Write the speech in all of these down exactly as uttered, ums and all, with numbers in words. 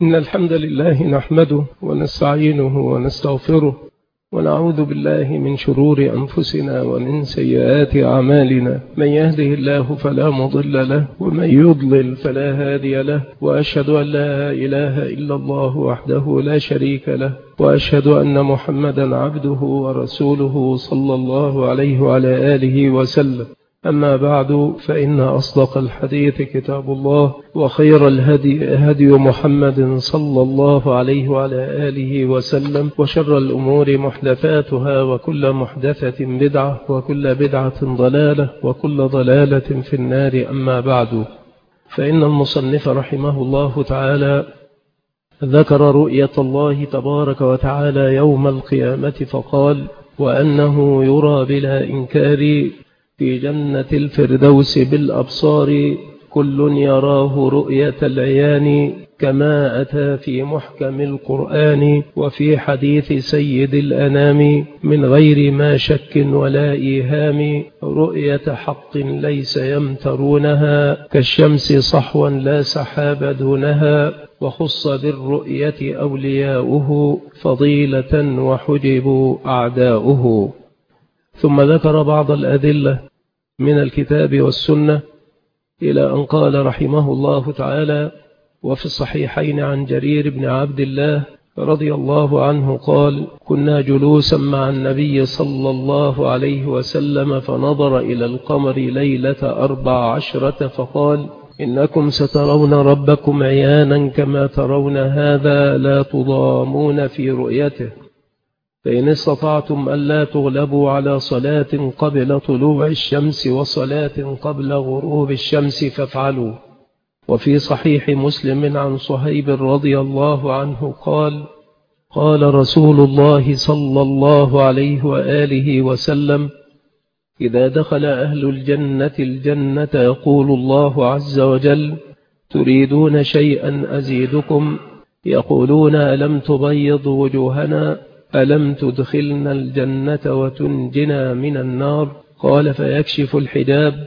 إن الحمد لله نحمده ونستعينه ونستغفره ونعوذ بالله من شرور أنفسنا ومن سيئات أعمالنا. من يهده الله فلا مضل له ومن يضلل فلا هادي له، وأشهد أن لا إله إلا الله وحده لا شريك له، وأشهد أن محمدا عبده ورسوله صلى الله عليه وعلى آله وسلم. أما بعد، فإن أصدق الحديث كتاب الله، وخير الهدي هدي محمد صلى الله عليه وعلى آله وسلم، وشر الأمور محدثاتها، وكل محدثة بدعة، وكل بدعة ضلالة، وكل ضلالة في النار. أما بعد، فإن المصنف رحمه الله تعالى ذكر رؤية الله تبارك وتعالى يوم القيامة فقال: وأنه يرى بلا إنكار في جنة الفردوس بالأبصار، كل يراه رؤية العيان، كما أتى في محكم القرآن وفي حديث سيد الأنام، من غير ما شك ولا إيهام، رؤية حق ليس يمترونها، كالشمس صحوا لا سحاب دونها، وخص بالرؤية أولياؤه، فضيلة وحجب أعداؤه. ثم ذكر بعض الأدلة من الكتاب والسنة إلى أن قال رحمه الله تعالى: وفي الصحيحين عن جرير بن عبد الله رضي الله عنه قال: كنا جلوسا مع النبي صلى الله عليه وسلم، فنظر إلى القمر ليلة أربع عشرة فقال: إنكم سترون ربكم عيانا كما ترون هذا، لا تضامون في رؤيته، فإن استطعتم ألا تغلبوا على صلاة قبل طلوع الشمس وصلاة قبل غروب الشمس فافعلوا. وفي صحيح مسلم عن صهيب رضي الله عنه قال: قال رسول الله صلى الله عليه وآله وسلم: إذا دخل أهل الجنة الجنة يقول الله عز وجل: تريدون شيئا أزيدكم؟ يقولون: ألم تبيض وجوهنا؟ ألم تدخلنا الجنة وتنجنا من النار؟ قال: فيكشف الحجاب،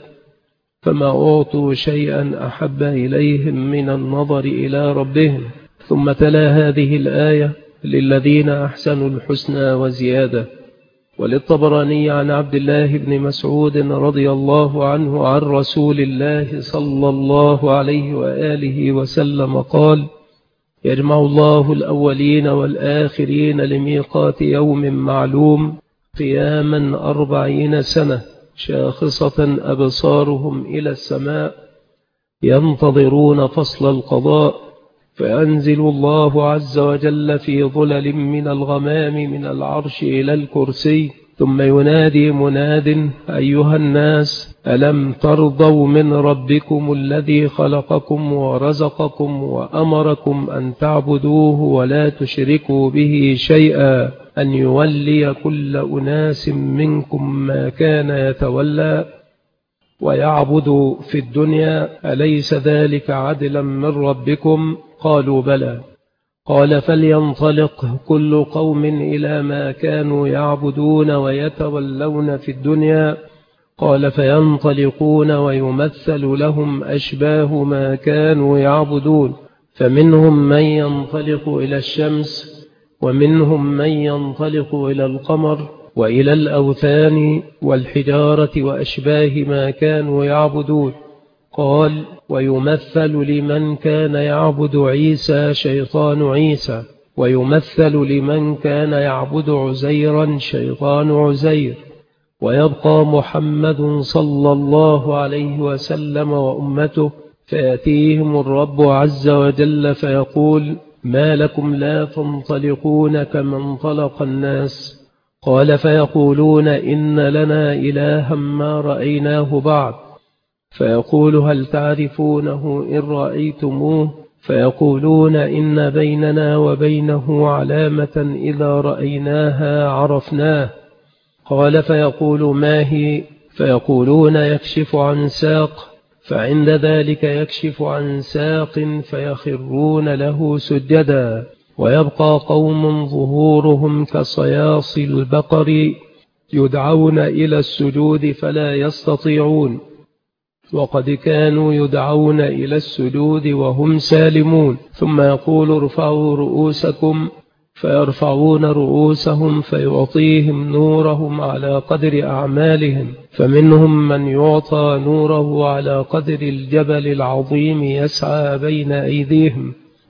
فما أعطوا شيئا أحب إليهم من النظر إلى ربهم. ثم تلا هذه الآية: للذين أحسنوا الحسنى وزيادة. وللطبراني عن عبد الله بن مسعود رضي الله عنه عن رسول الله صلى الله عليه وآله وسلم قال: يجمع الله الأولين والآخرين لميقات يوم معلوم، قياما أربعين سنة، شاخصة أبصارهم إلى السماء، ينتظرون فصل القضاء، فينزل الله عز وجل في ظلل من الغمام من العرش إلى الكرسي، ثم ينادي مناد: أيها الناس، ألم ترضوا من ربكم الذي خلقكم ورزقكم وأمركم أن تعبدوه ولا تشركوا به شيئا، أن يولي كل أناس منكم ما كان يتولى ويعبد في الدنيا، أليس ذلك عدلا من ربكم؟ قالوا: بلى. قال: فلينطلق كل قوم إلى ما كانوا يعبدون ويتولون في الدنيا. قال: فينطلقون ويمثل لهم أشباه ما كانوا يعبدون، فمنهم من ينطلق إلى الشمس، ومنهم من ينطلق إلى القمر وإلى الأوثان والحجارة وأشباه ما كانوا يعبدون. قال: ويمثل لمن كان يعبد عيسى شيطان عيسى، ويمثل لمن كان يعبد عزيرا شيطان عزير، ويبقى محمد صلى الله عليه وسلم وأمته، فيأتيهم الرب عز وجل فيقول: ما لكم لا تنطلقون كما انطلق الناس؟ قال: فيقولون: إن لنا إلها ما رأيناه بعد. فيقول: هل تعرفونه إن رأيتموه؟ فيقولون: إن بيننا وبينه علامة إذا رأيناها عرفناه. قال: فيقول: ما هي؟ فيقولون: يكشف عن ساق. فعند ذلك يكشف عن ساق فيخرون له سجدا، ويبقى قوم ظهورهم كصياص البقر، يدعون إلى السجود فلا يستطيعون، وقد كانوا يدعون إلى السجود وهم سالمون، ثم يقول ارفعوا رؤوسكم فيرفعون رؤوسهم فيعطيهم نورهم على قدر أعمالهم، فمنهم من يعطى نوره على قدر الجبل العظيم يسعى بين أيديهم،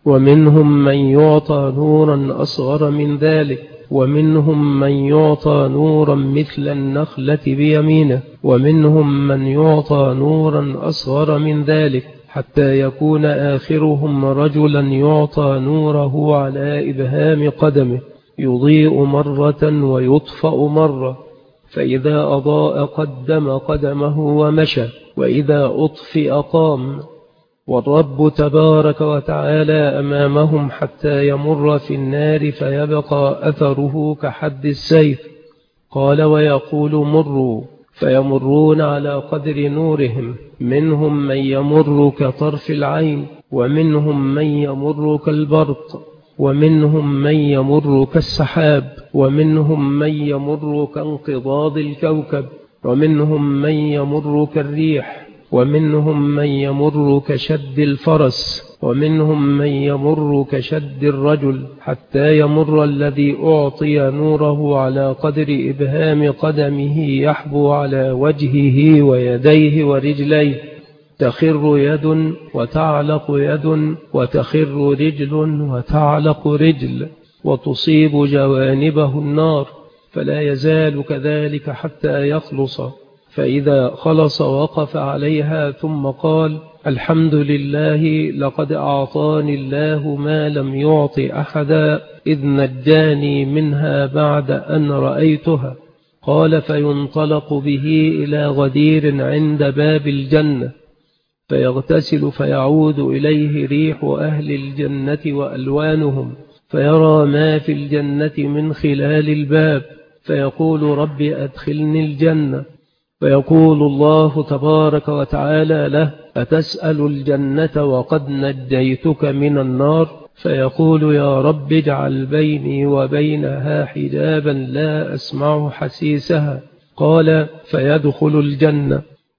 ومنهم من يعطى نورا أصغر من ذلك، ومنهم من يعطى نورا مثل النخلة بيمينه، ومنهم من يعطى نورا أصغر من ذلك، حتى يكون آخرهم رجلا يعطى نوره على إبهام قدمه يضيء مرة ويطفأ مرة، فإذا أضاء قدم قدمه ومشى، وإذا أطفئ قام، والرب تبارك وتعالى أمامهم حتى يمر في النار فيبقى أثره كحد السيف. قال ويقول مروا، فيمرون على قدر نورهم، منهم من يمر كطرف العين، ومنهم من يمر كالبرق، ومنهم من يمر كالسحاب، ومنهم من يمر كانقضاض الكوكب، ومنهم من يمر كالريح، ومنهم من يمر كشد الفرس، ومنهم من يمر كشد الرجل، حتى يمر الذي أعطي نوره على قدر إبهام قدمه يحبو على وجهه ويديه ورجليه، تخر يد وتعلق يد، وتخر رجل وتعلق رجل، وتصيب جوانبه النار، فلا يزال كذلك حتى يخلص، فإذا خلص وقف عليها ثم قال الحمد لله، لقد أعطاني الله ما لم يعط أحدا، إذ نجاني منها بعد أن رأيتها. قال فينطلق به إلى غدير عند باب الجنة، فيغتسل فيعود إليه ريح أهل الجنة وألوانهم، فيرى ما في الجنة من خلال الباب، فيقول رب أدخلني الجنة، فيقول الله تبارك وتعالى له أتسأل الجنة وقد نجيتك من النار؟ فيقول يا رب اجعل بيني وبينها حجابا لا أسمع حسيسها. قال فيدخل الجنة.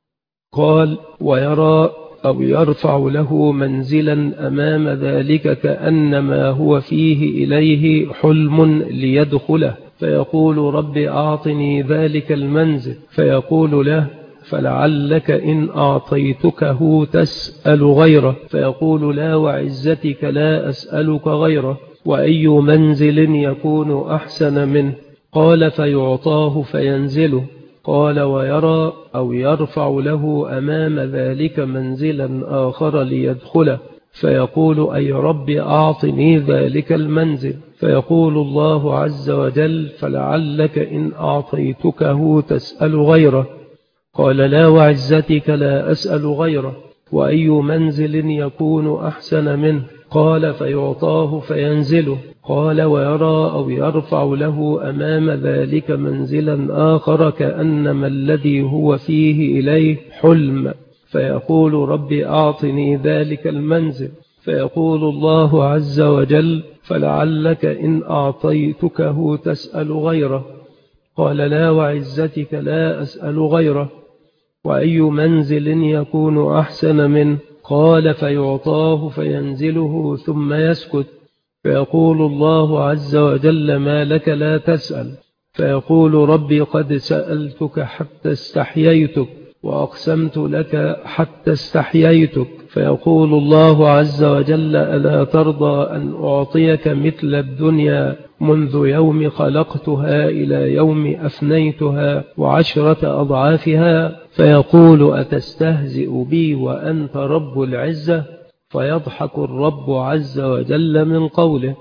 قال ويرى أو يرفع له منزلا أمام ذلك كأنما هو فيه إليه حلم ليدخله، فيقول رب أعطني ذلك المنزل، فيقول له فلعلك إن أعطيتكه تسأل غيره، فيقول لا وعزتك لا أسألك غيره، وأي منزل يكون أحسن منه؟ قال فيعطاه فينزله. قال ويرى أو يرفع له أمام ذلك منزلا آخر ليدخله، فيقول أي رب أعطني ذلك المنزل، فيقول الله عز وجل فلعلك إن أعطيتكه تسأل غيره. قال لا وعزتك لا أسأل غيره، وأي منزل يكون أحسن منه؟ قال فيعطاه فينزله. قال ويرى أو يرفع له أمام ذلك منزلا آخر كأنما الذي هو فيه إليه حلم، فيقول رب أعطني ذلك المنزل، فيقول الله عز وجل فلعلك إن أعطيتكه تسأل غيره. قال لا وعزتك لا أسأل غيره، وأي منزل يكون أحسن منه؟ قال فيعطاه فينزله ثم يسكت، فيقول الله عز وجل ما لك لا تسأل؟ فيقول ربي قد سألتك حتى استحييتك، وأقسمت لك حتى استحييتك. فيقول الله عز وجل ألا ترضى أن أعطيك مثل الدنيا منذ يوم خلقتها إلى يوم أفنيتها وعشرة أضعافها؟ فيقول أتستهزئ بي وأنت رب العزة؟ فيضحك الرب عز وجل من قوله.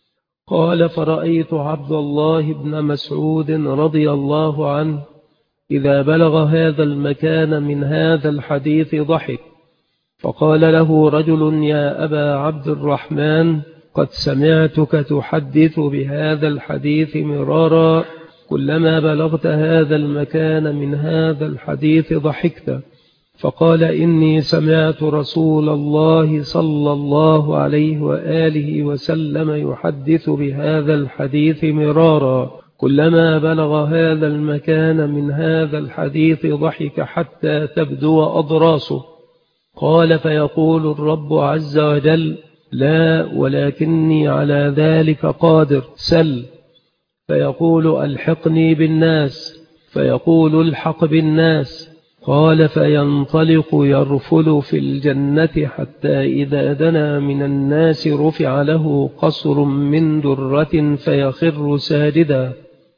قال فرأيت عبد الله بن مسعود رضي الله عنه إذا بلغ هذا المكان من هذا الحديث ضحك، فقال له رجل يا أبا عبد الرحمن قد سمعتك تحدث بهذا الحديث مرارا، كلما بلغت هذا المكان من هذا الحديث ضحكت. فقال إني سمعت رسول الله صلى الله عليه وآله وسلم يحدث بهذا الحديث مرارا، كلما بلغ هذا المكان من هذا الحديث ضحك حتى تبدو أضراسه. قال فيقول الرب عز وجل لا ولكني على ذلك قادر، سل. فيقول ألحقني بالناس، فيقول الحق بالناس. قال فينطلق يرفل في الجنة حتى إذا دنا من الناس رفع له قصر من درة فيخر ساجدا،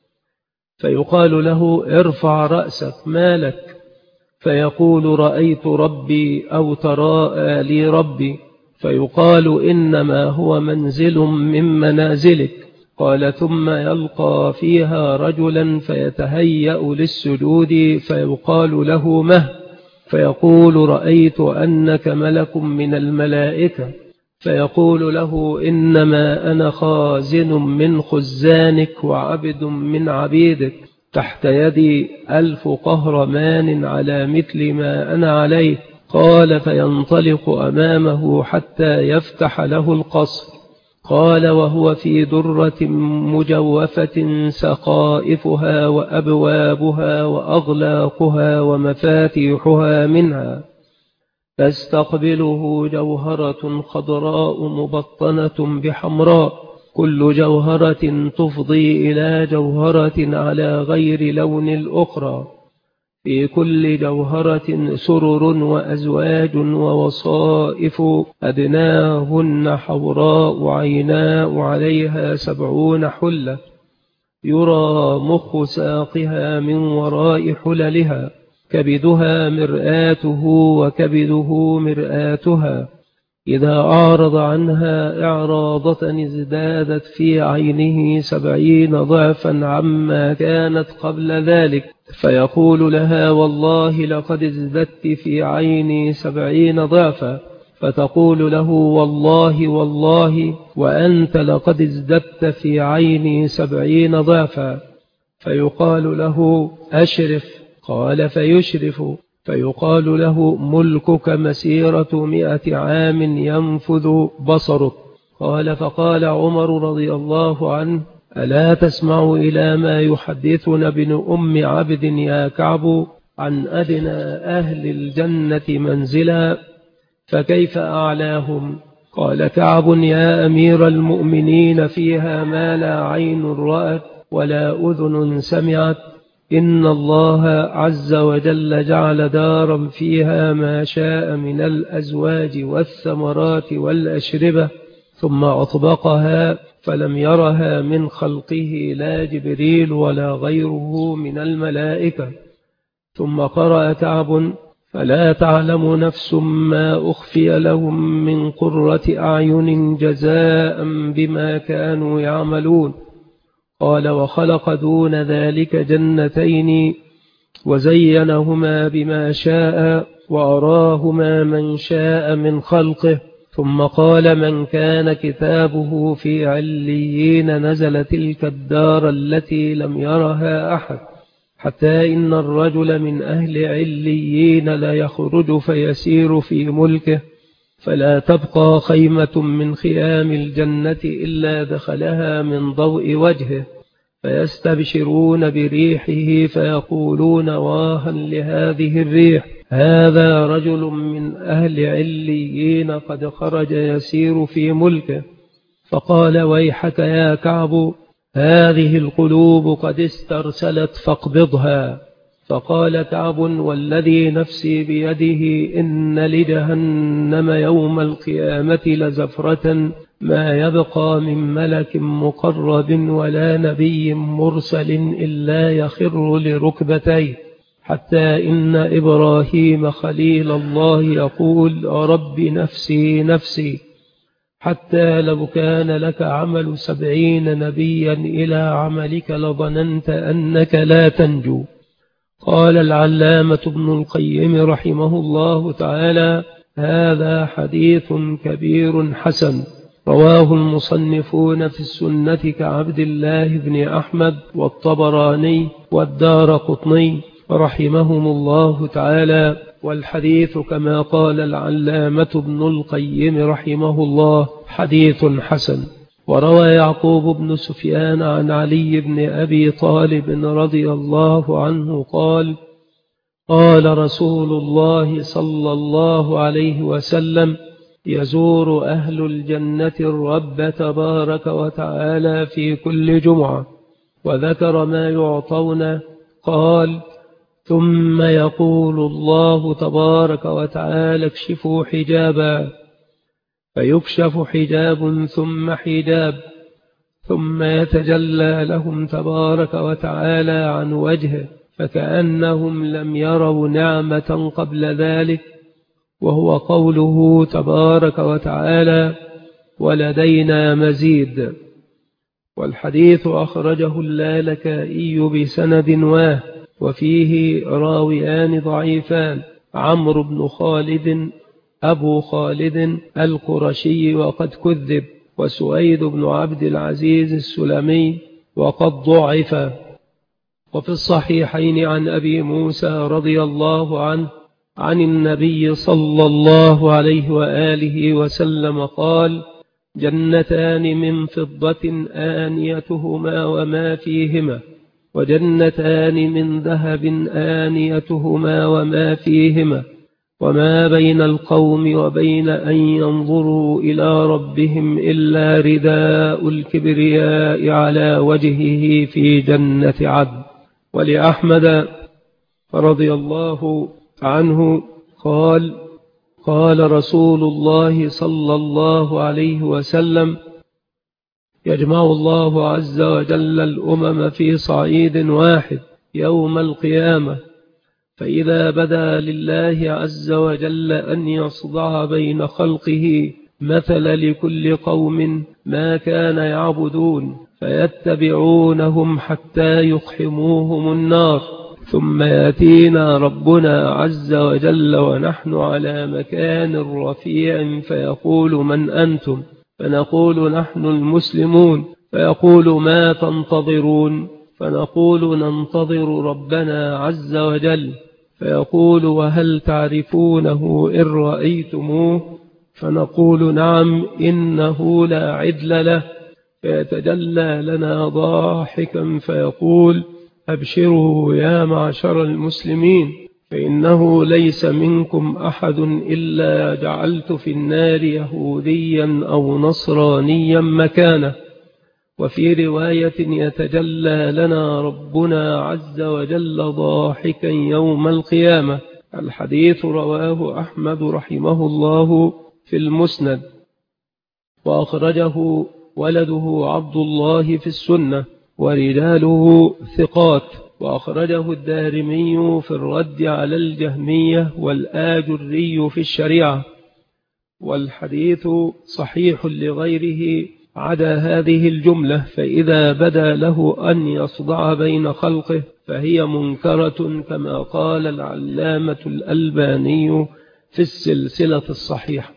فيقال له ارفع رأسك ما لك؟ فيقول رأيت ربي أو تراءى لي ربي. فيقال إنما هو منزل من منازلك. قال ثم يلقى فيها رجلا فيتهيأ للسجود فيقال له مه؟ فيقول رأيت أنك ملك من الملائكة. فيقول له إنما أنا خازن من خزانك وعبد من عبيدك، تحت يدي ألف قهرمان على مثل ما أنا عليه. قال فينطلق أمامه حتى يفتح له القصر. قال وهو في درة مجوفة سقائفها وأبوابها وأغلاقها ومفاتيحها منها، تستقبله جوهرة خضراء مبطنة بحمراء، كل جوهرة تفضي إلى جوهرة على غير لون الأخرى، في كل جوهرة سرر وأزواج ووصائف أدناهن حوراء عيناء عليها سبعون حلة، يرى مخ ساقها من وراء حللها، كبدها مرآته وكبده مرآتها، إذا أعرض عنها إعراضة ازدادت في عينه سبعين ضعفا عما كانت قبل ذلك. فيقول لها والله لقد ازددت في عيني سبعين ضعفا. فتقول له والله والله وأنت لقد ازددت في عيني سبعين ضعفا. فيقال له أشرف. قال فيشرف. فيقال له ملكك مسيرة مئة عام ينفذ بصرك. قال فقال عمر رضي الله عنه ألا تسمع إلى ما يحدثنا ابن أم عبد يا كعب عن أدنى أهل الجنة منزلا فكيف أعلاهم؟ قال كعب يا أمير المؤمنين فيها ما لا عين رأت ولا أذن سمعت، إن الله عز وجل جعل دارا فيها ما شاء من الأزواج والثمرات والأشربة، ثم أطبقها فلم يرها من خلقه لا جبريل ولا غيره من الملائكة. ثم قرأ كعب فلا تعلم نفس ما أخفي لهم من قرة أعين جزاء بما كانوا يعملون. قال وخلق دون ذلك جنتين وزينهما بما شاء وأراهما من شاء من خلقه. ثم قال من كان كتابه في عليين نزل تلك الدار التي لم يرها أحد، حتى إن الرجل من أهل عليين لا يخرج فيسير في ملكه فلا تبقى خيمة من خيام الجنة إلا دخلها من ضوء وجهه، فيستبشرون بريحه فيقولون واها لهذه الريح، هذا رجل من أهل عليين قد خرج يسير في ملكه. فقال ويحك يا كعب هذه القلوب قد استرسلت فاقبضها. فقال كعب والذي نفسي بيده إن لجهنم يوم القيامة لزفرة ما يبقى من ملك مقرب ولا نبي مرسل إلا يخر لركبتيه، حتى إن إبراهيم خليل الله يقول رب نفسي نفسي، حتى لو كان لك عمل سبعين نبيا إلى عملك لظننت أنك لا تنجو. قال العلامة ابن القيم رحمه الله تعالى هذا حديث كبير حسن، رواه المصنفون في السنة كعبد الله بن أحمد والطبراني والدارقطني رحمهم الله تعالى. والحديث كما قال العلامة ابن القيم رحمه الله حديث حسن. وروى يعقوب بن سفيان عن علي بن أبي طالب رضي الله عنه قال قال رسول الله صلى الله عليه وسلم يزور أهل الجنة الرب تبارك وتعالى في كل جمعة، وذكر ما يعطون، قال ثم يقول الله تبارك وتعالى اكشفوا حجابا، فيكشف حجاب ثم حجاب، ثم يتجلى لهم تبارك وتعالى عن وجهه فكأنهم لم يروا نعمة قبل ذلك، وهو قوله تبارك وتعالى ولدينا مزيد. والحديث أخرجه اللالكائي بسند واه، وفيه راويان ضعيفان، عمرو بن خالد أبو خالد القرشي وقد كذب، وسويد بن عبد العزيز السلمي وقد ضعف. وفي الصحيحين عن أبي موسى رضي الله عنه عن النبي صلى الله عليه وآله وسلم قال جنتان من فضة آنيتهما وما فيهما، وجنتان من ذهب آنيتهما وما فيهما، وما بين القوم وبين أن ينظروا إلى ربهم إلا رداء الكبرياء على وجهه في جنة عدن. ولأحمد رضي الله عنه قال قال رسول الله صلى الله عليه وسلم يجمع الله عز وجل الأمم في صعيد واحد يوم القيامة، فإذا بدا لله عز وجل أن يصدع بين خلقه مثل لكل قوم ما كان يعبدون فيتبعونهم حتى يقحموهم النار، ثم يأتينا ربنا عز وجل ونحن على مكان رفيع فيقول من أنتم؟ فنقول نحن المسلمون، فيقول ما تنتظرون؟ فنقول ننتظر ربنا عز وجل، فيقول وهل تعرفونه إن رأيتموه؟ فنقول نعم إنه لا عدل له، فيتجلى لنا ضاحكا فيقول أبشروا يا معشر المسلمين، فإنه ليس منكم أحد إلا جعلت في النار يهوديا أو نصرانيا مكانه. وفي رواية يتجلى لنا ربنا عز وجل ضاحكا يوم القيامة. الحديث رواه أحمد رحمه الله في المسند، وأخرجه ولده عبد الله في السنة، ورجاله ثقات، وأخرجه الدارمي في الرد على الجهمية والآجري في الشريعة. والحديث صحيح لغيره عدا هذه الجملة، فإذا بدا له أن يصدع بين خلقه فهي منكرة كما قال العلامة الألباني في السلسلة الصحيحة.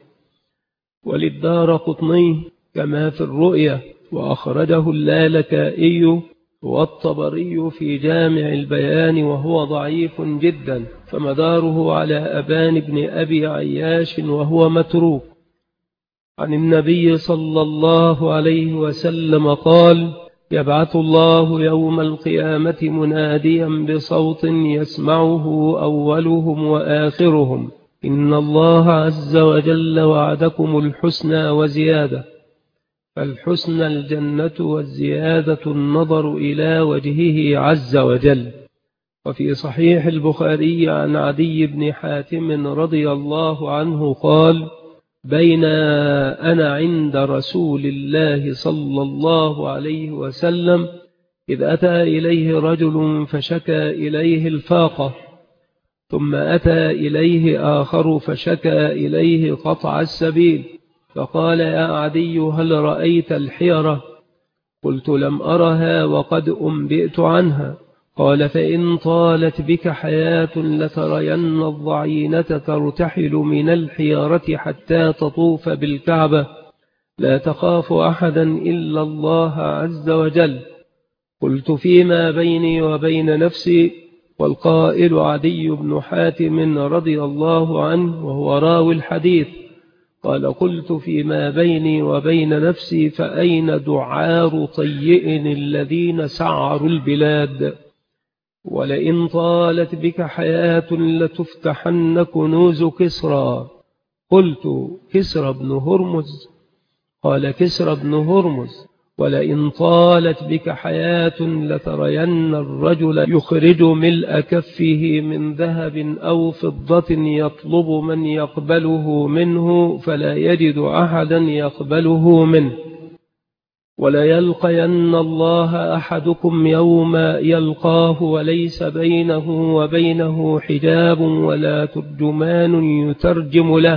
وللدارقطني كما في الرؤيا، وأخرجه اللالكائي والطبري في جامع البيان وهو ضعيف جدا، فمداره على أبان بن أبي عياش وهو متروك. عن النبي صلى الله عليه وسلم قال يبعث الله يوم القيامة مناديا بصوت يسمعه أولهم وآخرهم إن الله عز وجل وعدكم الحسنى وزيادة، فالحسنى الجنة والزيادة النظر إلى وجهه عز وجل. وفي صحيح البخاري عن عدي بن حاتم رضي الله عنه قال بين أنا عند رسول الله صلى الله عليه وسلم إذ أتى إليه رجل فشكى إليه الفاقة، ثم أتى إليه آخر فشكى إليه قطع السبيل، فقال يا عدي هل رأيت الحيرة؟ قلت لم أرها وقد أنبئت عنها. قال فإن طالت بك حياة لترين الضعينة ترتحل من الحيرة حتى تطوف بالكعبة، لا تخاف أحدا إلا الله عز وجل. قلت فيما بيني وبين نفسي؟ والقائل عدي بن حاتم رضي الله عنه وهو راوي الحديث. قال قلت فيما بيني وبين نفسي فأين دعار طيئ الذين سعروا البلاد؟ ولئن طالت بك حياة لتفتحن كنوز كسرى. قلت كسرى بن هرمز؟ قال كسرى بن هرمز. ولئن طالت بك حياة لترين الرجل يخرج ملء كفه من ذهب أو فضة يطلب من يقبله منه فلا يجد أحدا يقبله منه. وليلقين الله أحدكم يوم يلقاه وليس بينه وبينه حجاب ولا ترجمان يترجم له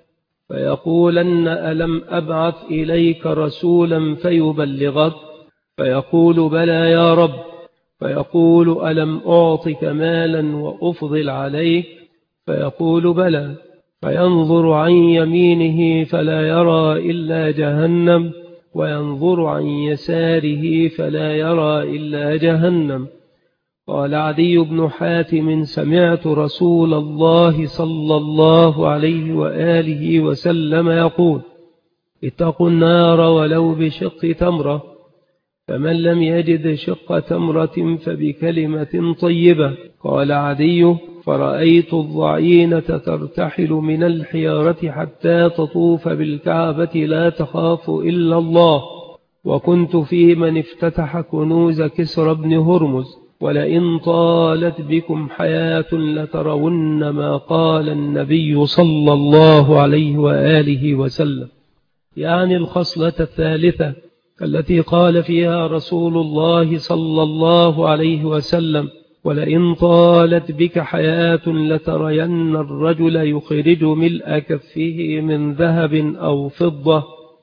فيقولن ألم أبعث إليك رسولا فيبلغك؟ فيقول بلى يا رب. فيقول ألم أعطك مالا وأفضل عليك؟ فيقول بلى. فينظر عن يمينه فلا يرى إلا جهنم وينظر عن يساره فلا يرى إلا جهنم. قال عدي بن حاتم سمعت رسول الله صلى الله عليه وآله وسلم يقول اتقوا النار ولو بشق تمرة، فمن لم يجد شق تمرة فبكلمة طيبة. قال عدي فرأيت الضعينة ترتحل من الحيارة حتى تطوف بالكعبة لا تخاف إلا الله، وكنت في من افتتح كنوز كسرى بن هرمز. ولئن طالت بكم حياة لترون ما قال النبي صلى الله عليه وآله وسلم، يعني الخصلة الثالثة التي قال فيها رسول الله صلى الله عليه وسلم ولئن طالت بك حياة لترين الرجل يخرج ملء كفه من ذهب أو فضة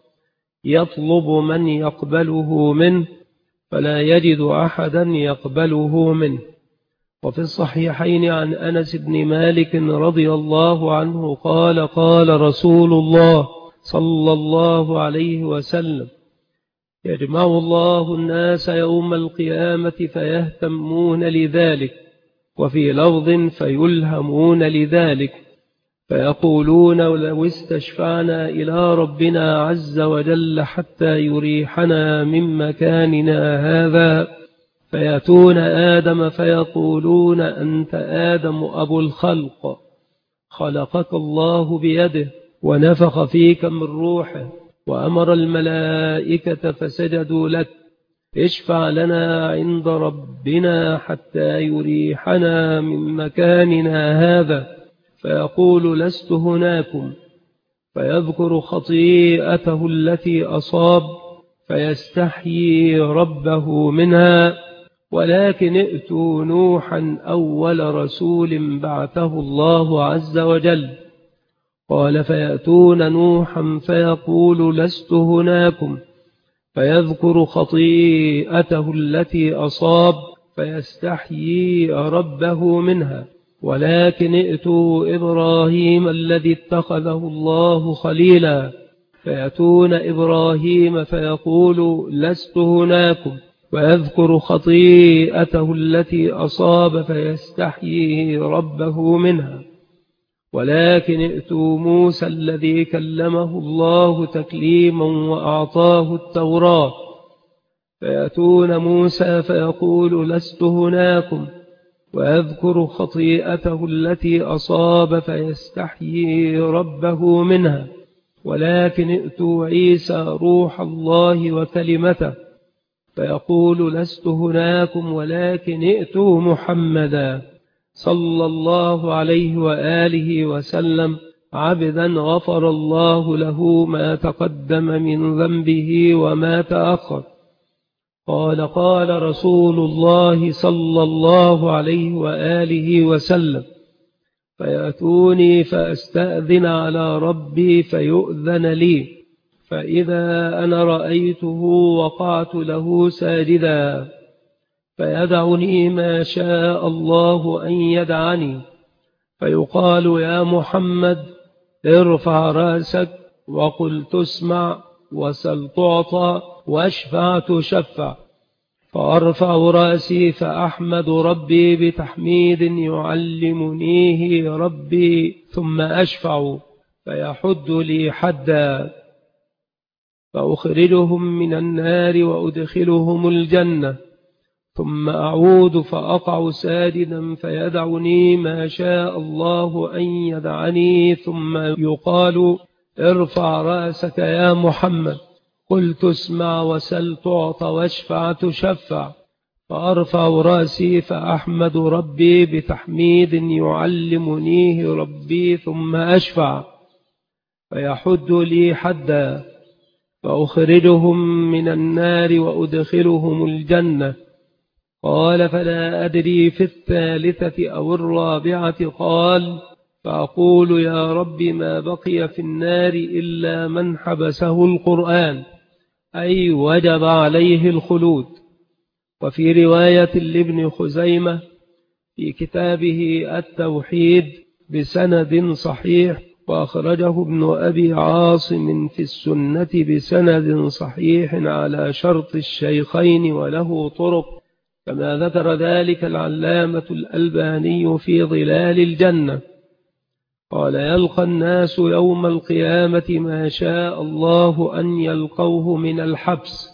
يطلب من يقبله منه فلا يجد أحدا يقبله منه. وفي الصحيحين عن أنس بن مالك رضي الله عنه قال قال رسول الله صلى الله عليه وسلم يجمع الله الناس يوم القيامة فيهتمون لذلك، وفي لفظ فيلهمون لذلك، فيقولون لو استشفعنا إلى ربنا عز وجل حتى يريحنا من مكاننا هذا، فيأتون آدم فيقولون أنت آدم أبو الخلق، خلقك الله بيده ونفخ فيك من روحه وأمر الملائكة فسجدوا لك، اشفع لنا عند ربنا حتى يريحنا من مكاننا هذا. فيقول لست هناكم، فيذكر خطيئته التي أصاب فيستحيي ربه منها، ولكن ائتوا نوحا أول رسول بعثه الله عز وجل. قال فيأتون نوحا فيقول لست هناكم، فيذكر خطيئته التي أصاب فيستحيي ربه منها، ولكن ائتوا إبراهيم الذي اتخذه الله خليلا، فيأتون إبراهيم فيقول لست هناكم، ويذكر خطيئته التي أصاب فيستحيي ربه منها، ولكن ائتوا موسى الذي كلمه الله تكليما وأعطاه التوراة، فيأتون موسى فيقول لست هناكم، ويذكر خطيئته التي أصاب فيستحيي ربه منها، ولكن ائتوا عيسى روح الله وكلمته، فيقول لست هناكم، ولكن ائتوا محمدا صلى الله عليه وآله وسلم عبدا غفر الله له ما تقدم من ذنبه وما تأخر. قال قال رسول الله صلى الله عليه وآله وسلم فيأتوني فأستأذن على ربي فيؤذن لي، فإذا أنا رأيته وقعت له ساجدا، فيدعني ما شاء الله أن يدعني، فيقال يا محمد ارفع رأسك وقل تسمع وسل تعطى واشفع تشفع، فأرفع رأسي فأحمد ربي بتحميد يعلمنيه ربي ثم أشفع، فيحد لي حدا فأخرجهم من النار وأدخلهم الجنة، ثم أعود فأقع ساجدا فيدعني ما شاء الله أن يدعني، ثم يقال ارفع رأسك يا محمد، قلت اسمع وسل تعط واشفع تشفع، فأرفع رأسي فأحمد ربي بتحميد يعلمنيه ربي ثم أشفع، فيحد لي حدا فأخرجهم من النار وأدخلهم الجنة. قال فلا أدري في الثالثة أو الرابعة، قال فأقول يا رب ما بقي في النار إلا من حبسه القرآن، أي وجب عليه الخلود. وفي رواية لابن خزيمة في كتابه التوحيد بسند صحيح، وأخرجه ابن أبي عاصم في السنة بسند صحيح على شرط الشيخين وله طرق، كما ذكر ذلك العلامة الألباني في ظلال الجنة. قال يلقى الناس يوم القيامة ما شاء الله أن يلقوه من الحبس،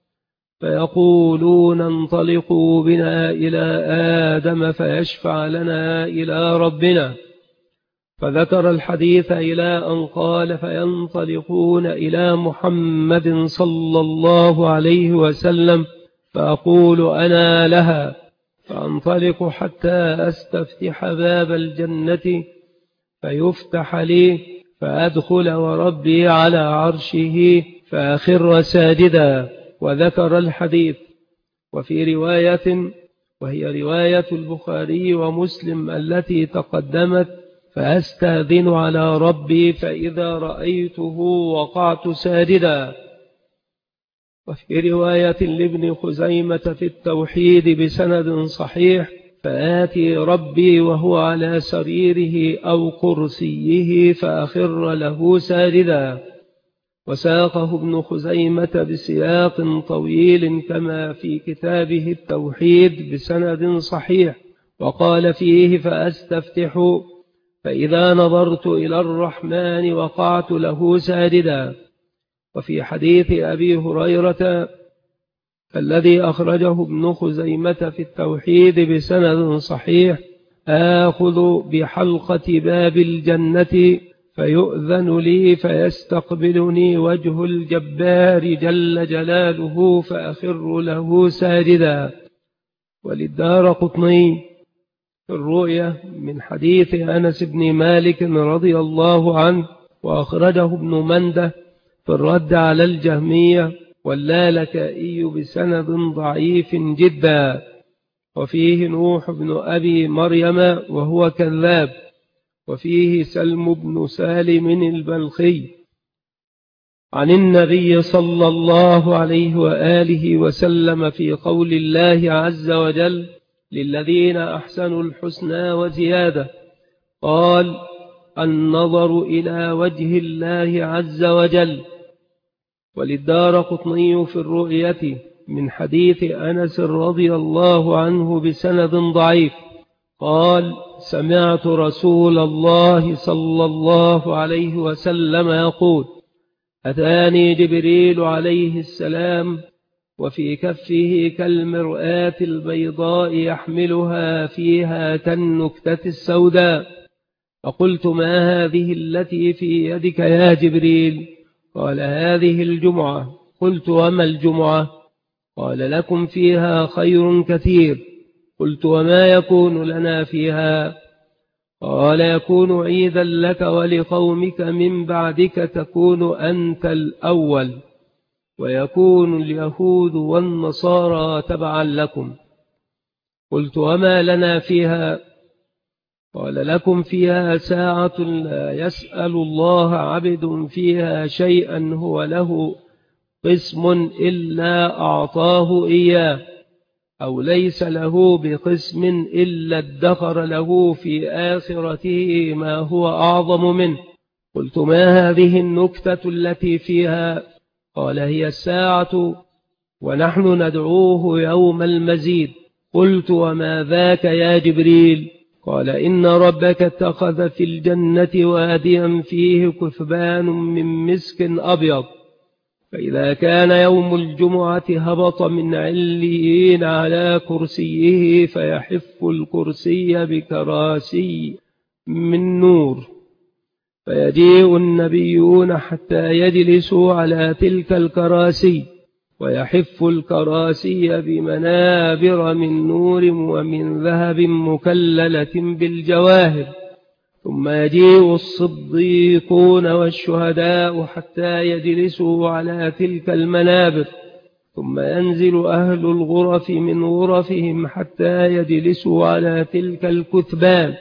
فيقولون انطلقوا بنا إلى آدم فيشفع لنا إلى ربنا، فذكر الحديث إلى أن قال فينطلقون إلى محمد صلى الله عليه وسلم، فأقول أنا لها، فأنطلق حتى أستفتح باب الجنة فيفتح لي، فأدخل وربي على عرشه فأخر ساجدا. وذكر الحديث. وفي رواية وهي رواية البخاري ومسلم التي تقدمت، فأستأذن على ربي فإذا رأيته وقعت ساجدا. وفي رواية لابن خزيمة في التوحيد بسند صحيح، فآتي ربي وهو على سريره أو كرسيه فأخر له ساجدا. وساقه ابن خزيمة بسياق طويل كما في كتابه التوحيد بسند صحيح، وقال فيه فأستفتح فإذا نظرت إلى الرحمن وقعت له ساجدا. وفي حديث أبي هريرة الذي أخرجه ابن خزيمة في التوحيد بسند صحيح، آخذ بحلقة باب الجنة فيؤذن لي فيستقبلني وجه الجبار جل جلاله فأخر له ساجدا. وللدارقطني في الرؤية من حديث أنس بن مالك رضي الله عنه، وأخرجه ابن منده في الرد على الجهمية واللالكائي بسند ضعيف جدا، وفيه نوح بن أبي مريم وهو كذاب، وفيه سلم بن سالم البلخي عن النبي صلى الله عليه وآله وسلم في قول الله عز وجل للذين أحسنوا الحسنى وزيادة، قال النظر إلى وجه الله عز وجل. وللدارقطني في الرؤية من حديث أنس رضي الله عنه بسند ضعيف، قال سمعت رسول الله صلى الله عليه وسلم يقول أتاني جبريل عليه السلام وفي كفه كالمرآة البيضاء يحملها فيها كالنكتة السوداء، فقلت ما هذه التي في يدك يا جبريل؟ قال هذه الجمعة. قلت وما الجمعة؟ قال لكم فيها خير كثير. قلت وما يكون لنا فيها؟ قال يكون عيدا لك ولقومك من بعدك تكون أنت الأول، ويكون اليهود والنصارى تبعا لكم. قلت وما لنا فيها؟ قال لكم فيها ساعة لا يسأل الله عبد فيها شيئا هو له قسم إلا أعطاه إياه، أو ليس له بقسم إلا ادخر له في آخرته ما هو أعظم منه. قلت ما هذه النكتة التي فيها؟ قال هي الساعة ونحن ندعوه يوم المزيد. قلت وما ذاك يا جبريل؟ قال إن ربك اتخذ في الجنة واديا فيه كثبان من مسك أبيض، فإذا كان يوم الجمعة هبط من عليين على كرسيه فيحف الكرسي بكراسي من نور، فيجيء النبيون حتى يجلسوا على تلك الكراسي، ويحف الكراسي بمنابر من نور ومن ذهب مكللة بالجواهر، ثم يجيء الصديقون والشهداء حتى يجلسوا على تلك المنابر، ثم ينزل أهل الغرف من غرفهم حتى يجلسوا على تلك الكثبان،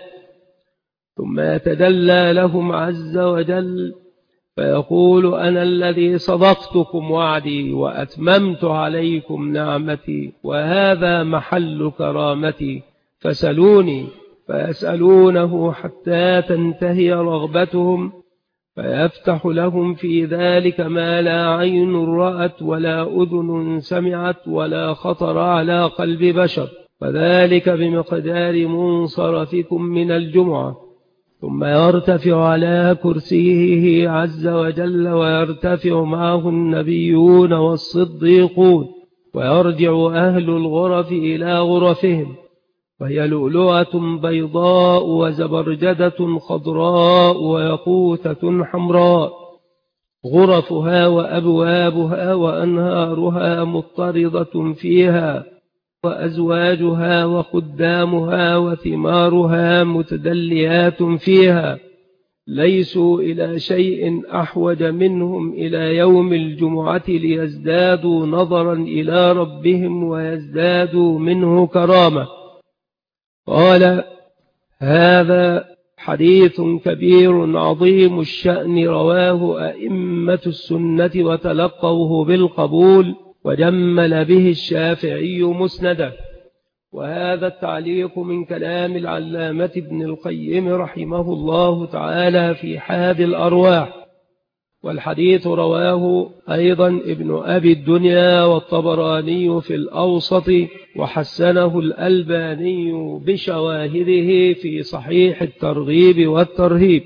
ثم يتدلى لهم عز وجل فيقول أنا الذي صدقتكم وعدي وأتممت عليكم نعمتي وهذا محل كرامتي فسلوني، فيسألونه حتى تنتهي رغبتهم، فيفتح لهم في ذلك ما لا عين رأت ولا أذن سمعت ولا خطر على قلب بشر، وذلك بمقدار منصرفكم من الجمعة. ثم يرتفع على كرسيه عز وجل ويرتفع معه النبيون والصديقون، ويرجع أهل الغرف إلى غرفهم، وهي لؤلؤة بيضاء وزبرجدة خضراء ويقوتة حمراء، غرفها وأبوابها وأنهارها مضطردة فيها، وأزواجها وخدامها وثمارها متدليات فيها، ليسوا إلى شيء أحوج منهم إلى يوم الجمعة ليزدادوا نظرا إلى ربهم ويزدادوا منه كرامة. قال هذا حديث كبير عظيم الشأن رواه أئمة السنة وتلقوه بالقبول، وجمل به الشافعي مسنده. وهذا التعليق من كلام العلامة ابن القيم رحمه الله تعالى في حاد الأرواح. والحديث رواه أيضا ابن أبي الدنيا والطبراني في الأوسط، وحسنه الألباني بشواهده في صحيح الترغيب والترهيب.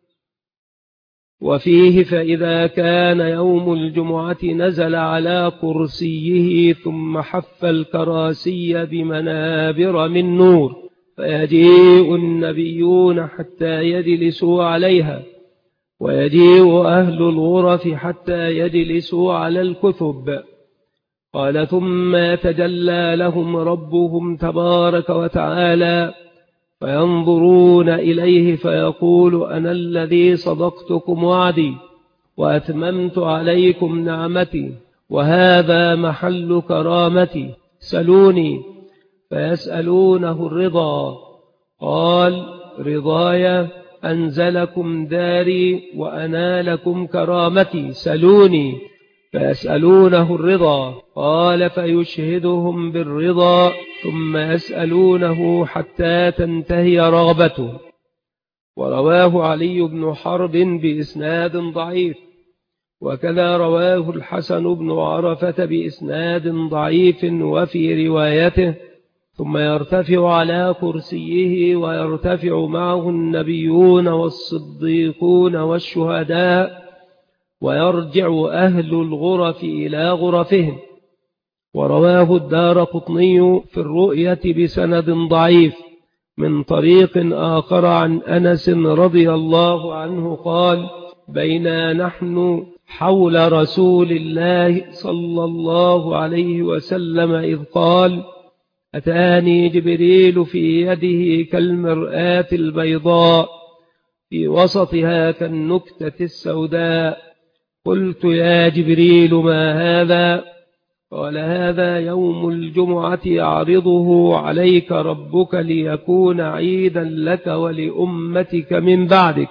وفيه فإذا كان يوم الجمعة نزل على كرسيه ثم حف الكراسي بمنابر من نور، فيجيء النبيون حتى يجلسوا عليها، ويجيء أهل الغرف حتى يجلسوا على الكثب. قال ثم يتجلى لهم ربهم تبارك وتعالى فينظرون إليه فيقول أنا الذي صدقتكم وعدي وأتممت عليكم نعمتي وهذا محل كرامتي، سلوني. فيسألونه الرضا، قال رضايا أنزلكم داري وأنالكم كرامتي، سلوني. فيسألونه الرضا، قال فيشهدهم بالرضا ثم يسألونه حتى تنتهي رغبته. ورواه علي بن حرب بإسناد ضعيف، وكذا رواه الحسن بن عرفة بإسناد ضعيف. وفي روايته ثم يرتفع على كرسيه ويرتفع معه النبيون والصديقون والشهداء، ويرجع أهل الغرف إلى غرفهم. ورواه الدارقطني في الرؤية بسند ضعيف من طريق آخر عن أنس رضي الله عنه قال بينا نحن حول رسول الله صلى الله عليه وسلم إذ قال أتاني جبريل في يده كالمرآة البيضاء في وسطها كالنكتة السوداء، قلت يا جبريل ما هذا؟ قال هذا يوم الجمعة يعرضه عليك ربك ليكون عيدا لك ولأمتك من بعدك.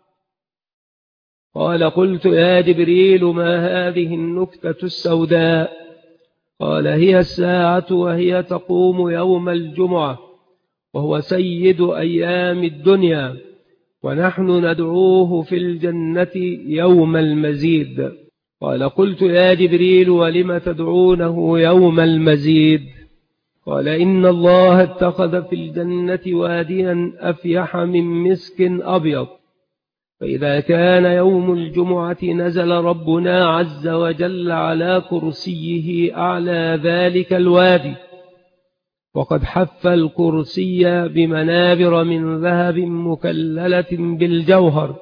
قال قلت يا جبريل ما هذه النكتة السوداء؟ قال هي الساعة وهي تقوم يوم الجمعة وهو سيد أيام الدنيا، ونحن ندعوه في الجنة يوم المزيد. قال قلت يا جبريل ولم تدعونه يوم المزيد؟ قال إن الله اتخذ في الجنة واديا أفيح من مسك أبيض، فإذا كان يوم الجمعة نزل ربنا عز وجل على كرسيه أعلى ذلك الوادي، وقد حف الكرسي بمنابر من ذهب مكللة بالجوهر،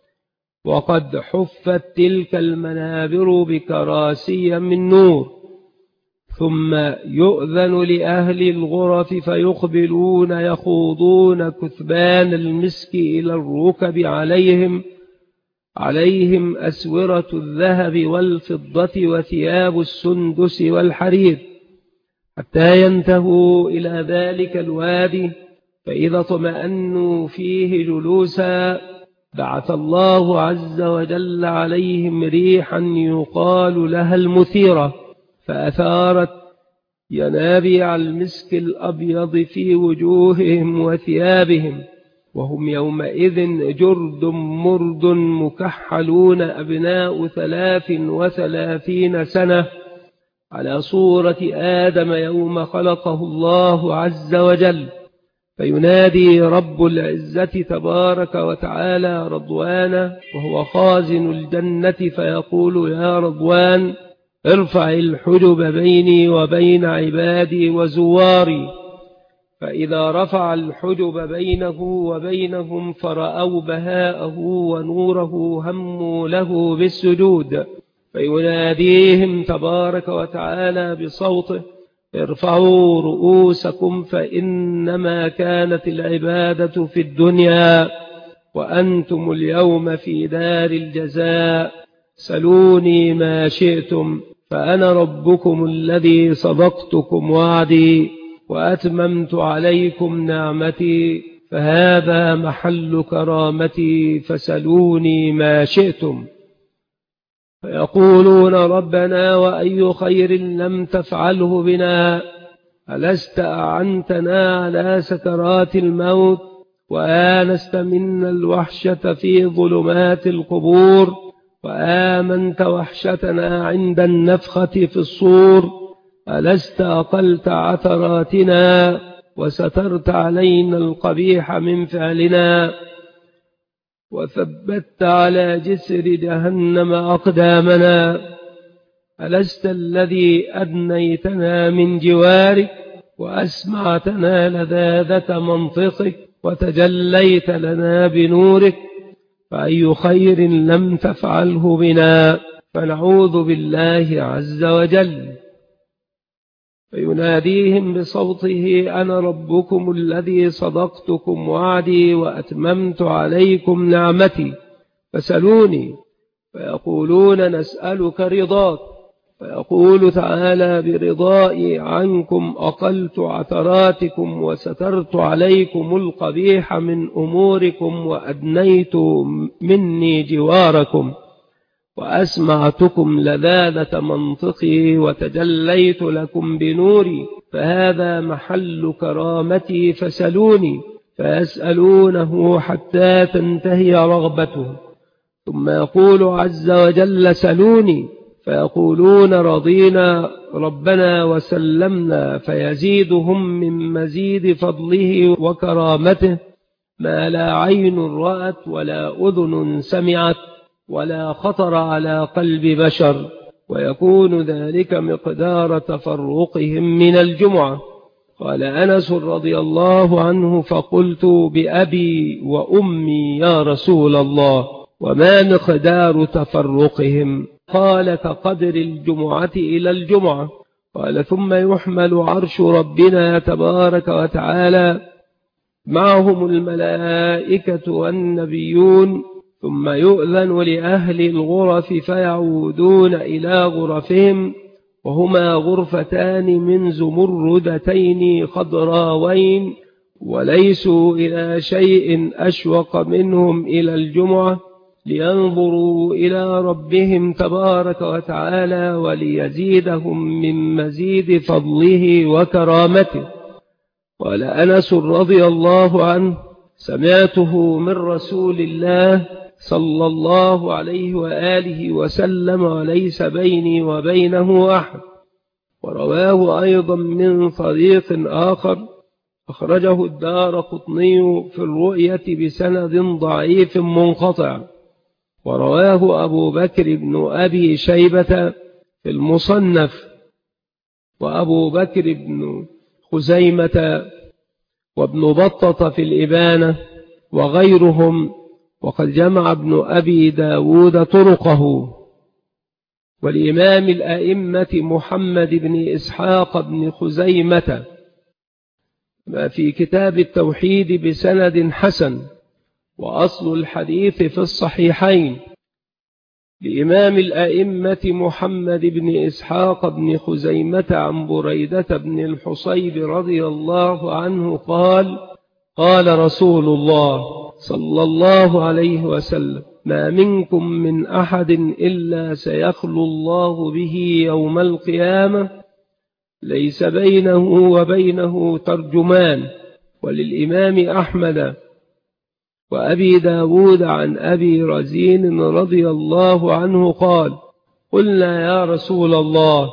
وقد حفت تلك المنابر بكراسي من نور، ثم يؤذن لأهل الغرف فيقبلون يخوضون كثبان المسك إلى الركب، عليهم عليهم أسورة الذهب والفضة وثياب السندس والحرير، حتى ينتهوا إلى ذلك الوادي، فإذا اطمأنوا فيه جلوسا بعث الله عز وجل عليهم ريحا يقال لها المثيرة، فأثارت ينابيع المسك الأبيض في وجوههم وثيابهم، وهم يومئذ جرد مرد مكحلون أبناء ثلاث وثلاثين سنة على صورة آدم يوم خلقه الله عز وجل. فينادي رب العزة تبارك وتعالى رضوانا وهو خازن الجنة فيقول يا رضوان ارفع الحجب بيني وبين عبادي وزواري، فإذا رفع الحجب بينه وبينهم فرأوا بهاءه ونوره هموا له بالسجود، فيناديهم تبارك وتعالى بصوته ارفعوا رؤوسكم فإنما كانت العبادة في الدنيا وأنتم اليوم في دار الجزاء، سلوني ما شئتم فأنا ربكم الذي صدقتكم وعدي وأتممت عليكم نعمتي، فهذا محل كرامتي فسلوني ما شئتم. فيقولون ربنا وأي خير لم تفعله بنا، ألست أعنتنا على سكرات الموت وآنست منا الوحشة في ظلمات القبور وآمنت وحشتنا عند النفخة في الصور، ألست أقلت عثراتنا وسترت علينا القبيح من فعلنا وثبت على جسر جهنم أقدامنا، ألست الذي أدنيتنا من جوارك وأسمعتنا لذاذة منطقك وتجليت لنا بنورك، فأي خير لم تفعله بنا فنعوذ بالله عز وجل. فيناديهم بصوته أنا ربكم الذي صدقتكم وعدي وأتممت عليكم نعمتي فسلوني، فيقولون نسألك رضاك، فيقول تعالى برضائي عنكم أقلت عثراتكم وسترت عليكم القبيح من أموركم وأدنيت مني جواركم وأسمعتكم لذاذة منطقي وتجليت لكم بنوري، فهذا محل كرامتي فسلوني، فيسألونه حتى تنتهي رغبته، ثم يقول عز وجل سلوني، فيقولون رضينا ربنا وسلمنا، فيزيدهم من مزيد فضله وكرامته ما لا عين رأت ولا أذن سمعت ولا خطر على قلب بشر، ويكون ذلك مقدار تفرقهم من الجمعة. قال أنس رضي الله عنه فقلت بأبي وأمي يا رسول الله وما مقدار تفرقهم؟ قال كقدر الجمعة إلى الجمعة. قال ثم يحمل عرش ربنا تبارك وتعالى معهم الملائكة والنبيون، ثم يؤذن لأهل الغرف فيعودون إلى غرفهم، وهما غرفتان من زمردتين خضراوين، وليسوا إلى شيء أشوق منهم إلى الجمعة، لينظروا إلى ربهم تبارك وتعالى وليزيدهم من مزيد فضله وكرامته. قال أنس رضي الله عنه سمعته من رسول الله صلى الله عليه وآله وسلم وليس بيني وبينه أحد. ورواه أيضا من طريق آخر أخرجه الدارقطني في الرؤية بسند ضعيف منقطع، ورواه أبو بكر بن أبي شيبة في المصنف، وأبو بكر بن خزيمة وابن بطة في الإبانة وغيرهم، وقد جمع ابن أبي داود طرقه. والإمام الأئمة محمد بن إسحاق بن خزيمة ما في كتاب التوحيد بسند حسن، وأصل الحديث في الصحيحين لإمام الأئمة محمد بن إسحاق بن خزيمة عن بريدة بن الحصيب رضي الله عنه قال: قال رسول الله صلى الله عليه وسلم: ما منكم من أحد إلا سيخلو الله به يوم القيامة ليس بينه وبينه ترجمان. وللإمام أحمد وأبي داود عن أبي رزين رضي الله عنه قال: قلنا يا رسول الله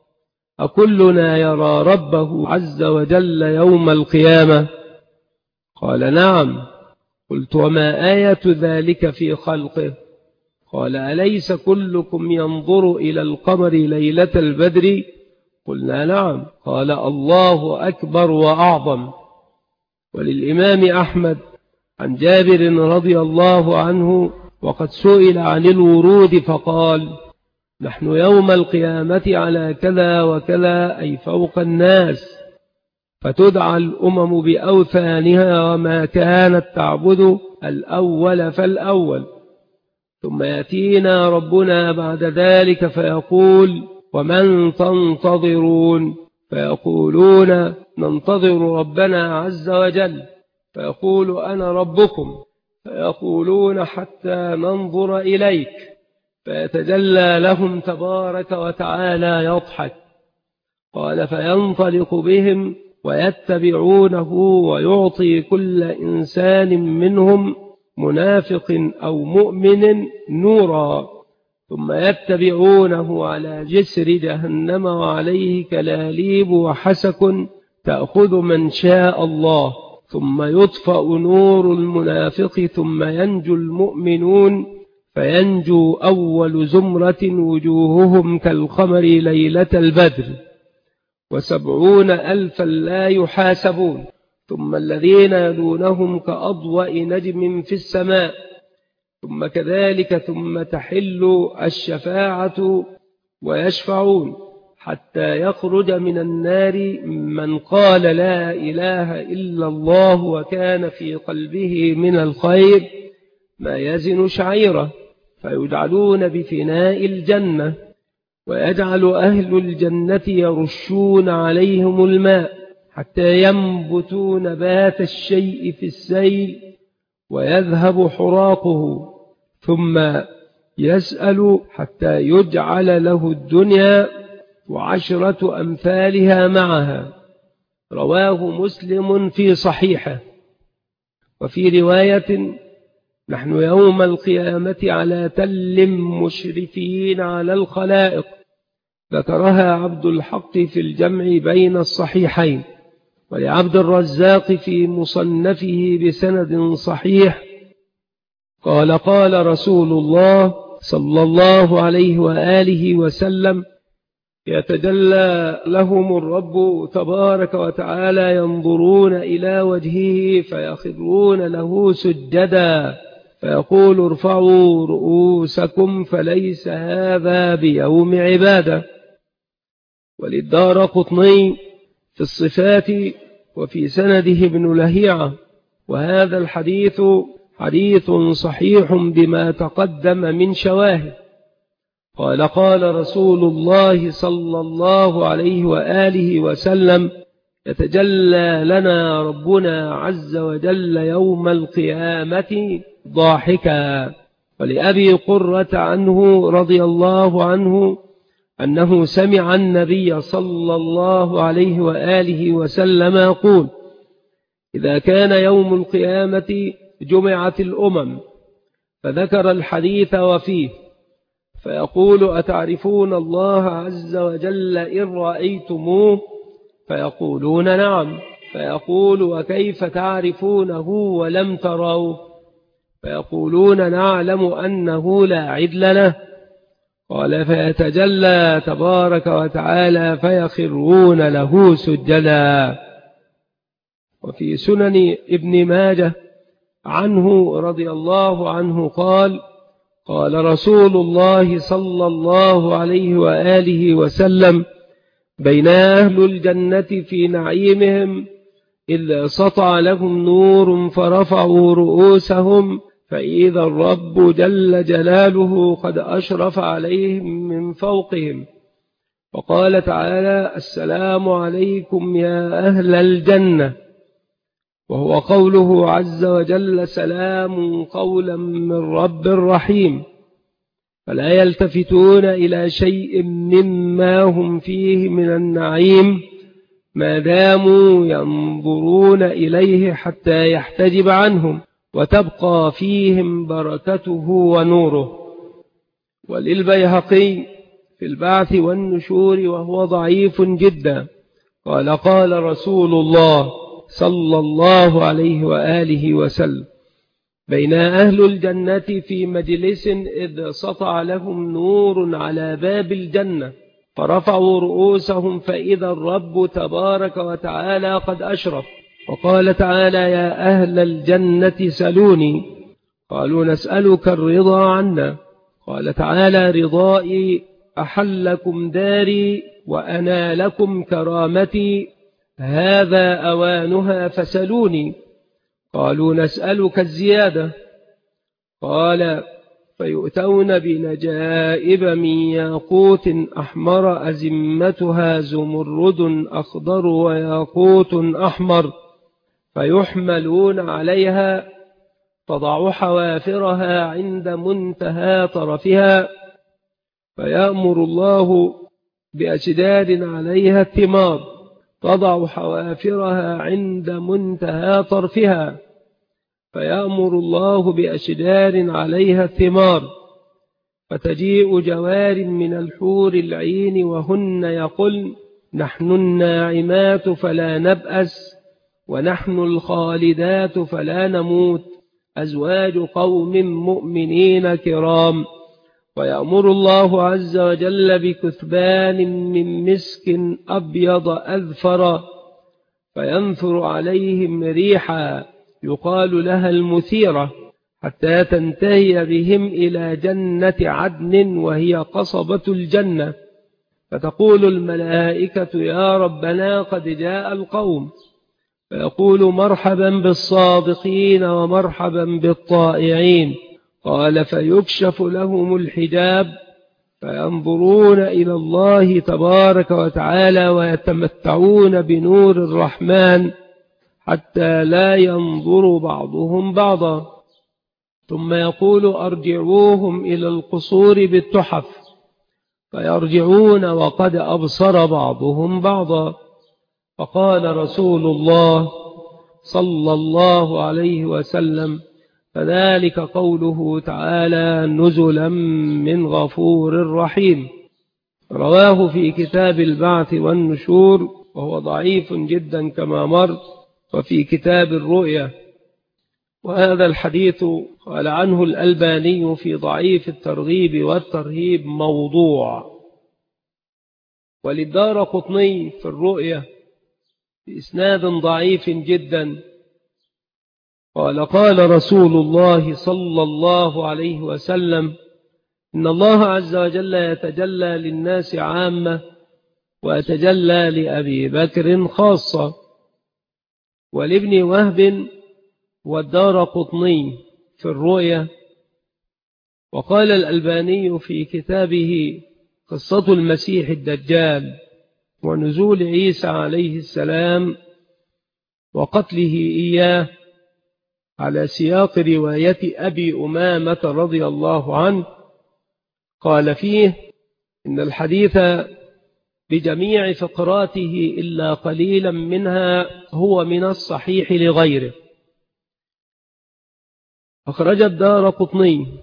أكلنا يرى ربه عز وجل يوم القيامة؟ قال: نعم. قلت: وما آية ذلك في خلقه؟ قال: أليس كلكم ينظر إلى القمر ليلة البدر؟ قلنا: نعم. قال: الله أكبر وأعظم. وللإمام أحمد عن جابر رضي الله عنه وقد سئل عن الورود فقال: نحن يوم القيامة على كذا وكذا، أي فوق الناس، فتدعى الأمم بأوثانها وما كانت تعبد الأول فالأول، ثم يأتينا ربنا بعد ذلك فيقول: ومن تنتظرون؟ فيقولون: ننتظر ربنا عز وجل. فيقول: أنا ربكم. فيقولون: حتى ننظر إليك. فيتجلى لهم تبارك وتعالى يضحك. قال: فينطلق بهم ويتبعونه ويعطي كل إنسان منهم منافق أو مؤمن نورا، ثم يتبعونه على جسر جهنم وعليه كلاليب وحسك تأخذ من شاء الله، ثم يطفأ نور المنافق ثم ينجو المؤمنون، فينجو أول زمرة وجوههم كالقمر ليلة البدر، وسبعون ألفا لا يحاسبون، ثم الذين يلونهم كأضواء نجم في السماء، ثم كذلك، ثم تحل الشفاعة ويشفعون حتى يخرج من النار من قال لا إله إلا الله وكان في قلبه من الخير ما يزن شعيرة، فيجعلون بفناء الجنة، ويجعل أهل الجنة يرشون عليهم الماء حتى ينبتوا نبات الشيء في السيل ويذهب حراقه، ثم يسأل حتى يجعل له الدنيا وعشرة أمثالها معها. رواه مسلم في صحيحه. وفي رواية: نحن يوم القيامة على تل مشرفين على الخلائق. ذكرها عبد الحق في الجمع بين الصحيحين، ولعبد الرزاق في مصنفه بسند صحيح قال: قال رسول الله صلى الله عليه وآله وسلم: يتجلى لهم الرب تبارك وتعالى ينظرون إلى وجهه فيخرون له سجدا، فيقول: ارفعوا رؤوسكم فليس هذا بيوم عبادة. وللدارقطني في الصفات وفي سنده ابن لهيعة، وهذا الحديث حديث صحيح بما تقدم من شواهد. قال: قال رسول الله صلى الله عليه وآله وسلم: يتجلى لنا ربنا عز وجل يوم القيامة ضاحكا. ولأبي قرة عنه رضي الله عنه أنه سمع النبي صلى الله عليه وآله وسلم يقول: إذا كان يوم القيامة جمعت الأمم، فذكر الحديث وفيه: فيقول أتعرفون الله عز وجل إن رأيتموه؟ فيقولون نعم. فيقول وكيف تعرفونه ولم تروه؟ فيقولون نعلم أنه لا عدل له. قال فيتجلى تبارك وتعالى فيخرون له سجدا. وفي سنن ابن ماجه عنه رضي الله عنه قال قال رسول الله صلى الله عليه وآله وسلم بين أهل الجنة في نعيمهم إذ سطع لهم نور فرفعوا رؤوسهم فإذا الرب جل جلاله قد أشرف عليهم من فوقهم، وقال تعالى السلام عليكم يا أهل الجنة، وهو قوله عز وجل سلام قولا من رب رحيم، فلا يلتفتون إلى شيء مما هم فيه من النعيم ما داموا ينظرون إليه حتى يحتجب عنهم وتبقى فيهم بركته ونوره. وللبيهقي في البعث والنشور وهو ضعيف جدا قال قال رسول الله صلى الله عليه وآله وسلم بين أهل الجنة في مجلس إذ سطع لهم نور على باب الجنة فرفعوا رؤوسهم فإذا الرب تبارك وتعالى قد أشرف، وقال تعالى يا أهل الجنة سلوني، قالوا نسألك الرضا عنا، قال تعالى رضائي أحلكم داري وأنا لكم كرامتي هذا أوانها فسلوني، قالوا نسألك الزيادة، قال فيؤتون بنجائب من ياقوت أحمر أزمتها زمرد أخضر وياقوت أحمر فيحملون عليها تضع حوافرها عند منتهى طرفها، فيأمر الله بأشداد عليها الثمار تضع حوافرها عند منتهى طرفها، فيأمر الله بأشدار عليها الثمار، فتجيء جوار من الحور العين وهن يقولن نحن الناعمات فلا نبأس ونحن الخالدات فلا نموت أزواج قوم مؤمنين كرام، ويأمر الله عز وجل بكثبان من مسك أبيض أذفر فينثر عليهم ريحا يقال لها المثيرة حتى تنتهي بهم إلى جنة عدن وهي قصبة الجنة، فتقول الملائكة يا ربنا قد جاء القوم، فيقول مرحبا بالصادقين ومرحبا بالطائعين، قال فيكشف لهم الحجاب فينظرون إلى الله تبارك وتعالى ويتمتعون بنور الرحمن حتى لا ينظر بعضهم بعضا، ثم يقول أرجعوهم إلى القصور بالتحف، فيرجعون وقد أبصر بعضهم بعضا، فقال رسول الله صلى الله عليه وسلم فذلك قوله تعالى نزلا من غفور رحيم. رواه في كتاب البعث والنشور وهو ضعيف جدا كما مر، وفي كتاب الرؤيا. وهذا الحديث قال عنه الألباني في ضعيف الترغيب والترهيب موضوع. وللدارقطني في الرؤيا بإسناد ضعيف جدا قال قال رسول الله صلى الله عليه وسلم إن الله عز وجل يتجلى للناس عامة ويتجلى لأبي بكر خاصة. ولابن وهب والدارقطني في الرؤيا. وقال الألباني في كتابه قصة المسيح الدجال ونزول عيسى عليه السلام وقتله إياه على سياق رواية أبي أمامة رضي الله عنه، قال فيه إن الحديث بجميع فقراته إلا قليلا منها هو من الصحيح لغيره. أخرج الدارقطني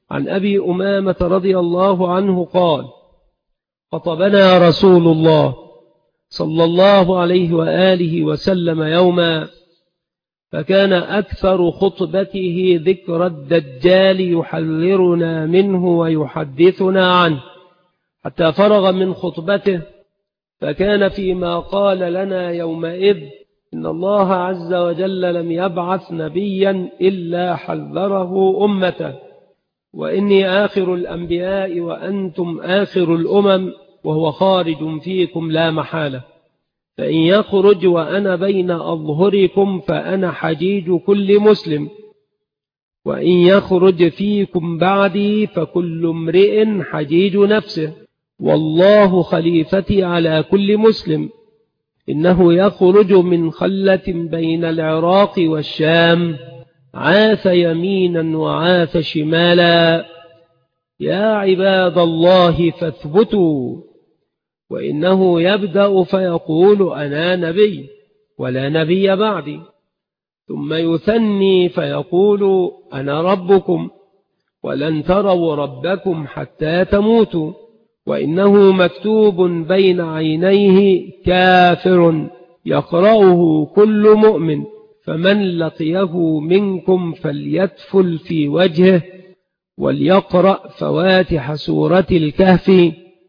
عن أبي أمامة رضي الله عنه قال: خطبنا رسول الله صلى الله عليه وآله وسلم يوما، فكان أكثر خطبته ذكر الدجال يحذرنا منه ويحدثنا عنه، حتى فرغ من خطبته، فكان فيما قال لنا يومئذ: إن الله عز وجل لم يبعث نبيا إلا حذره أمته، وإني آخر الأنبياء وأنتم آخر الأمم، وهو خارج فيكم لا محالة، فإن يخرج وأنا بين أظهركم فأنا حجيج كل مسلم، وإن يخرج فيكم بعدي فكل امرئ حجيج نفسه، والله خليفتي على كل مسلم، إنه يخرج من خلة بين العراق والشام، عاث يمينا وعاث شمالا، يا عباد الله فاثبتوا، وإنه يبدأ فيقول: أنا نبي ولا نبي بعدي، ثم يثني فيقول: أنا ربكم ولن تروا ربكم حتى تموتوا، وإنه مكتوب بين عينيه كافر يقرأه كل مؤمن، فمن لقيه منكم فليتفل في وجهه وليقرأ فواتح سورة الكهف،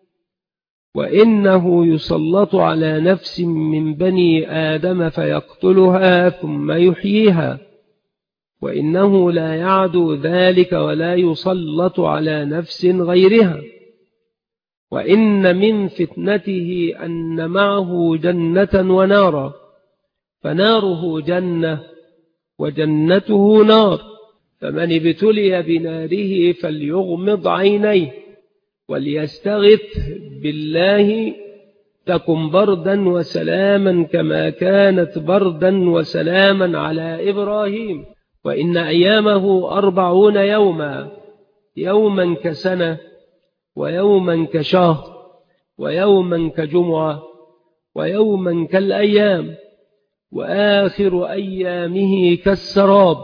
وإنه يسلط على نفس من بني آدم فيقتلها ثم يحييها، وإنه لا يعدو ذلك ولا يسلط على نفس غيرها، وإن من فتنته أن معه جنة ونارا، فناره جنة وجنته نار، فمن ابتلي بناره فليغمض عينيه وليستغث بالله تكن بردا وسلاما كما كانت بردا وسلاما على إبراهيم، وإن أيامه أربعون يوما، يوما كسنة ويوما كشهر ويوما كجمعة ويوما كالأيام، وآخر أيامه كالسراب،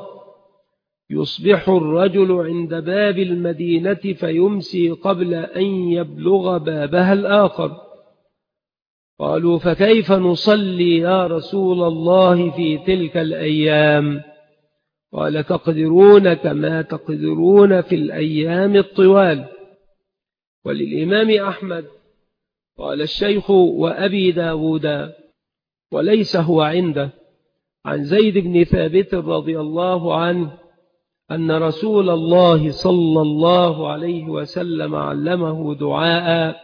يصبح الرجل عند باب المدينة فيمسي قبل أن يبلغ بابها الآخر. قالوا: فكيف نصلي يا رسول الله في تلك الأيام؟ قال: تقدرون كما تقدرون في الأيام الطوال. وللإمام أحمد قال الشيخ وأبي داود وليس هو عنده، عن زيد بن ثابت رضي الله عنه أن رسول الله صلى الله عليه وسلم علمه دعاء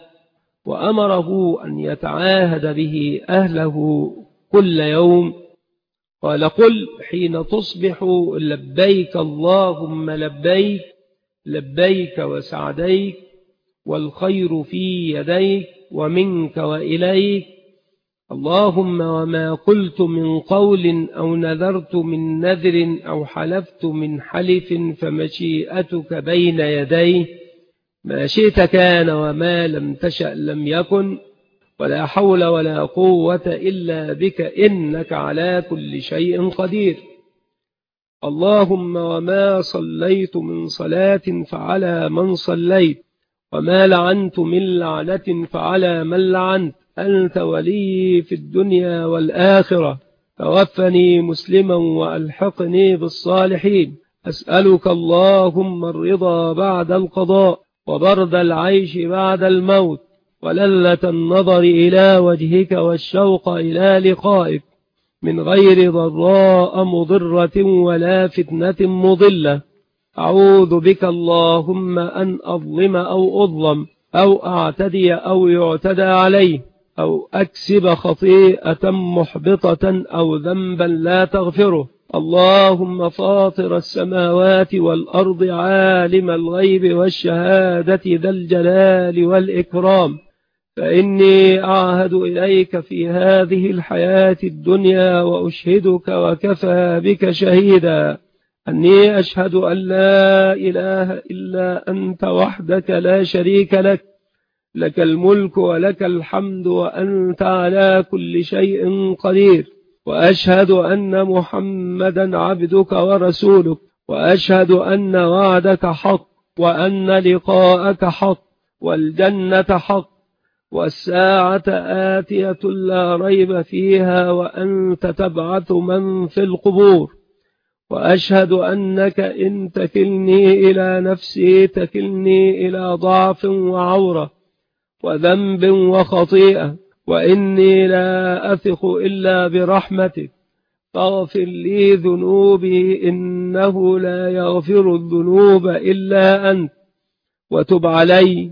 وأمره أن يتعاهد به أهله كل يوم. قال: قل حين تصبح: لبيك اللهم لبيك، لبيك وسعديك، والخير في يديك ومنك وإليك، اللهم وما قلت من قول أو نذرت من نذر أو حلفت من حلف فمشيئتك بين يديه، ما شئت كان وما لم تشأ لم يكن، ولا حول ولا قوة إلا بك إنك على كل شيء قدير. اللهم وما صليت من صلاة فعلى من صليت، وما لعنت من لعنة فعلى من لعنت، أنت ولي في الدنيا والآخرة، توفني مسلما وألحقني بالصالحين. أسألك اللهم الرضا بعد القضاء، وبرد العيش بعد الموت، ولذة النظر إلى وجهك والشوق إلى لقائك، من غير ضراء مضرة ولا فتنة مضلة. أعوذ بك اللهم أن أظلم أو أظلم، أو أعتدي أو يعتدى عليه، أو أكسب خطيئة محبطة أو ذنبا لا تغفره. اللهم فاطر السماوات والأرض، عالم الغيب والشهادة، ذا الجلال والإكرام، فإني أعهد إليك في هذه الحياة الدنيا وأشهدك وكفى بك شهيدا أني أشهد أن لا إله إلا أنت وحدك لا شريك لك، لك الملك ولك الحمد وأنت على كل شيء قدير، وأشهد أن محمدا عبدك ورسولك، وأشهد أن وعدك حق وأن لقاءك حق والجنة حق والساعة آتية لا ريب فيها وأنت تبعث من في القبور، وأشهد أنك إن تكلني إلى نفسي تكلني إلى ضعف وعورة وذنب وخطيئة، وإني لا أثق إلا برحمتك، فاغفر لي ذنوبي إنه لا يغفر الذنوب إلا أنت، وتب علي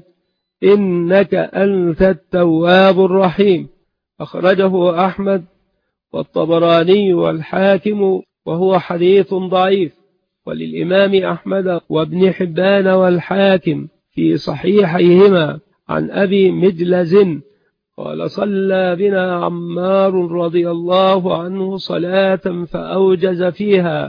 إنك أنت التواب الرحيم. أخرجه أحمد والطبراني والحاكم وهو حديث ضعيف. وللإمام أحمد وابن حبان والحاكم في صحيحيهما عن أبي مجلز قال صلى بنا عمار رضي الله عنه صلاة فأوجز فيها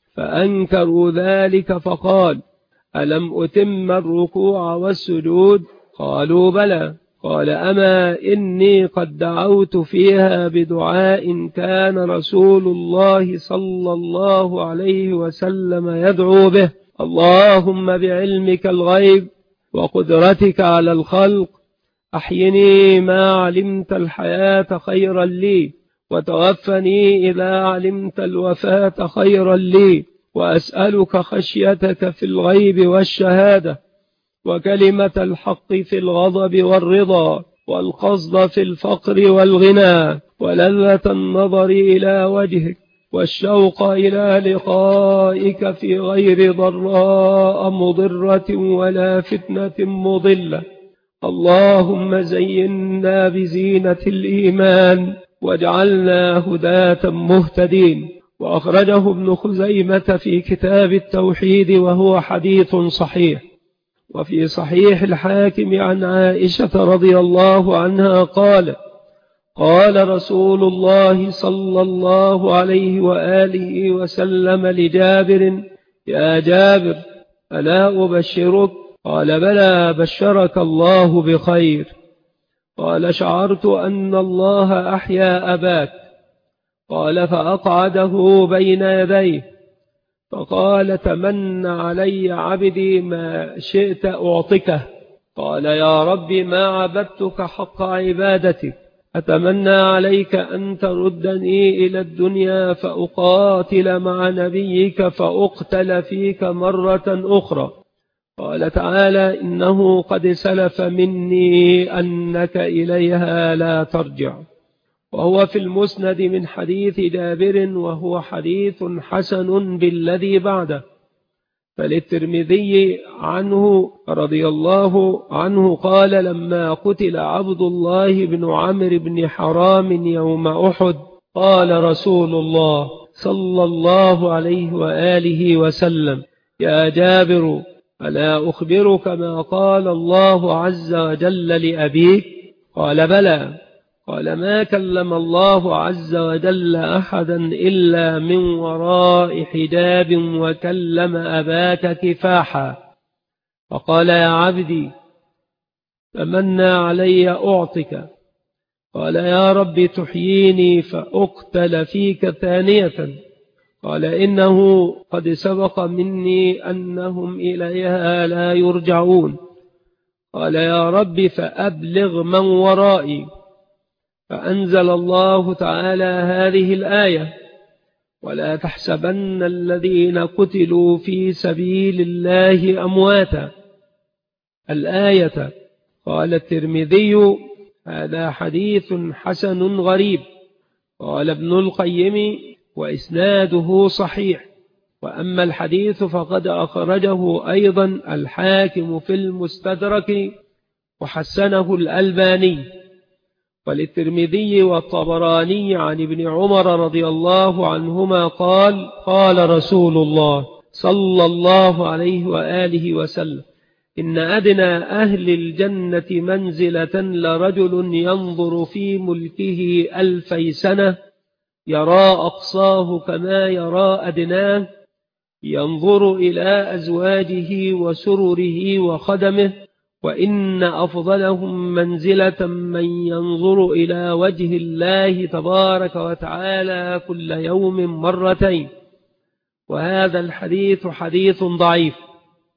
فأنكروا ذلك فقال ألم أتم الركوع والسجود؟ قالوا بلى. قال أما إني قد دعوت فيها بدعاء كان رسول الله صلى الله عليه وسلم يدعو به: اللهم بعلمك الغيب وقدرتك على الخلق أحيني ما علمت الحياة خيرا لي، وتوفني إذا علمت الوفاة خيرا لي، وأسألك خشيتك في الغيب والشهادة، وكلمة الحق في الغضب والرضا، والقصد في الفقر والغنى، ولذة النظر إلى وجهك، والشوق إلى لقائك في غير ضراء مضرة ولا فتنة مضلة. اللهم زينا بزينة الإيمان واجعلنا هداة مهتدين. وأخرجه ابن خزيمة في كتاب التوحيد وهو حديث صحيح. وفي صحيح الحاكم عن عائشة رضي الله عنها قال قال رسول الله صلى الله عليه وآله وسلم لجابر: يا جابر ألا أبشرك؟ قال بلى، بشرك الله بخير. قال شعرت أن الله أحيا أباك. قال فأقعده بين يديه فقال: تمن علي عبدي ما شئت أعطكه. قال: يا رب ما عبدتك حق عبادتك، أتمنى عليك أن تردني إلى الدنيا فأقاتل مع نبيك فأقتل فيك مرة أخرى. قال تعالى: إنه قد سلف مني أنك إليها لا ترجع. وهو في المسند من حديث جابر وهو حديث حسن بالذي بعده. فللترمذي عنه رضي الله عنه قال: لما قتل عبد الله بن عمرو بن حرام يوم أحد قال رسول الله صلى الله عليه وآله وسلم: يا جابر ألا أخبرك ما قال الله عز وجل لأبيك؟ قال بلى. قال: ما كلم الله عز وجل أحدا إلا من وراء حجاب وكلم أباك كفاحا. فقال: يا عبدي تمنى علي أعطك. قال: يا رب تحييني فأقتل فيك ثانية. قال: إنه قد سبق مني أنهم إليها لا يرجعون. قال: يا رب فأبلغ من ورائي. فأنزل الله تعالى هذه الآية: ولا تحسبن الذين قتلوا في سبيل الله أمواتا. الآية. قال الترمذي: هذا حديث حسن غريب. قال ابن القيم: وإسناده صحيح. وأما الحديث فقد أخرجه أيضا الحاكم في المستدرك وحسنه الألباني. وللترمذي والطبراني عن ابن عمر رضي الله عنهما قال: قال رسول الله صلى الله عليه وآله وسلم: إن أدنى أهل الجنة منزلة لرجل ينظر في ملكه ألفي سنة يرى أقصاه كما يرى أدناه، ينظر إلى أزواجه وسرره وخدمه، وإن أفضلهم منزلة من ينظر إلى وجه الله تبارك وتعالى كل يوم مرتين. وهذا الحديث حديث ضعيف.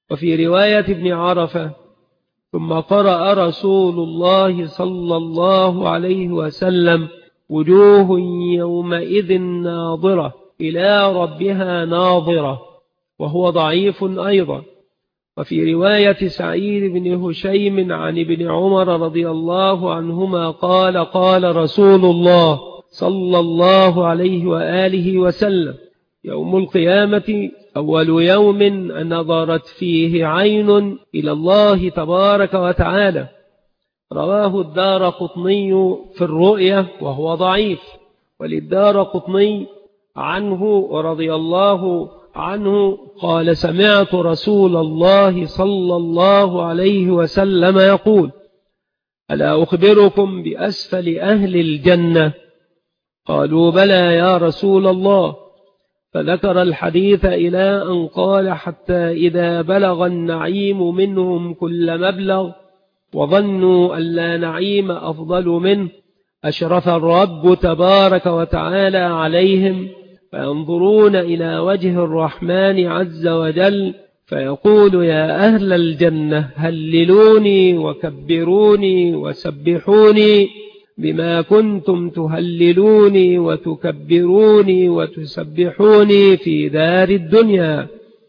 وفي رواية ابن عرفة: ثم قرأ رسول الله صلى الله عليه وسلم: وجوه يومئذ ناظرة إلى ربها ناظرة، وهو ضعيف أيضا. وفي رواية سعيد بن هشيم عن ابن عمر رضي الله عنهما قال: قال رسول الله صلى الله عليه وآله وسلم: يوم القيامة أول يوم نظرت فيه عين إلى الله تبارك وتعالى. رواه الدارقطني في الرؤية وهو ضعيف. وللدارقطني عنه رضي الله عنه قال: سمعت رسول الله صلى الله عليه وسلم يقول: ألا أخبركم بأسفل أهل الجنة؟ قالوا: بلى يا رسول الله. فذكر الحديث إلى أن قال: حتى إذا بلغ النعيم منهم كل مبلغ وظنوا أن لا نعيم أفضل منه، أشرف الرب تبارك وتعالى عليهم فينظرون إلى وجه الرحمن عز وجل فيقول: يا أهل الجنة هللوني وكبروني وسبحوني بما كنتم تهللوني وتكبروني وتسبحوني في دار الدنيا.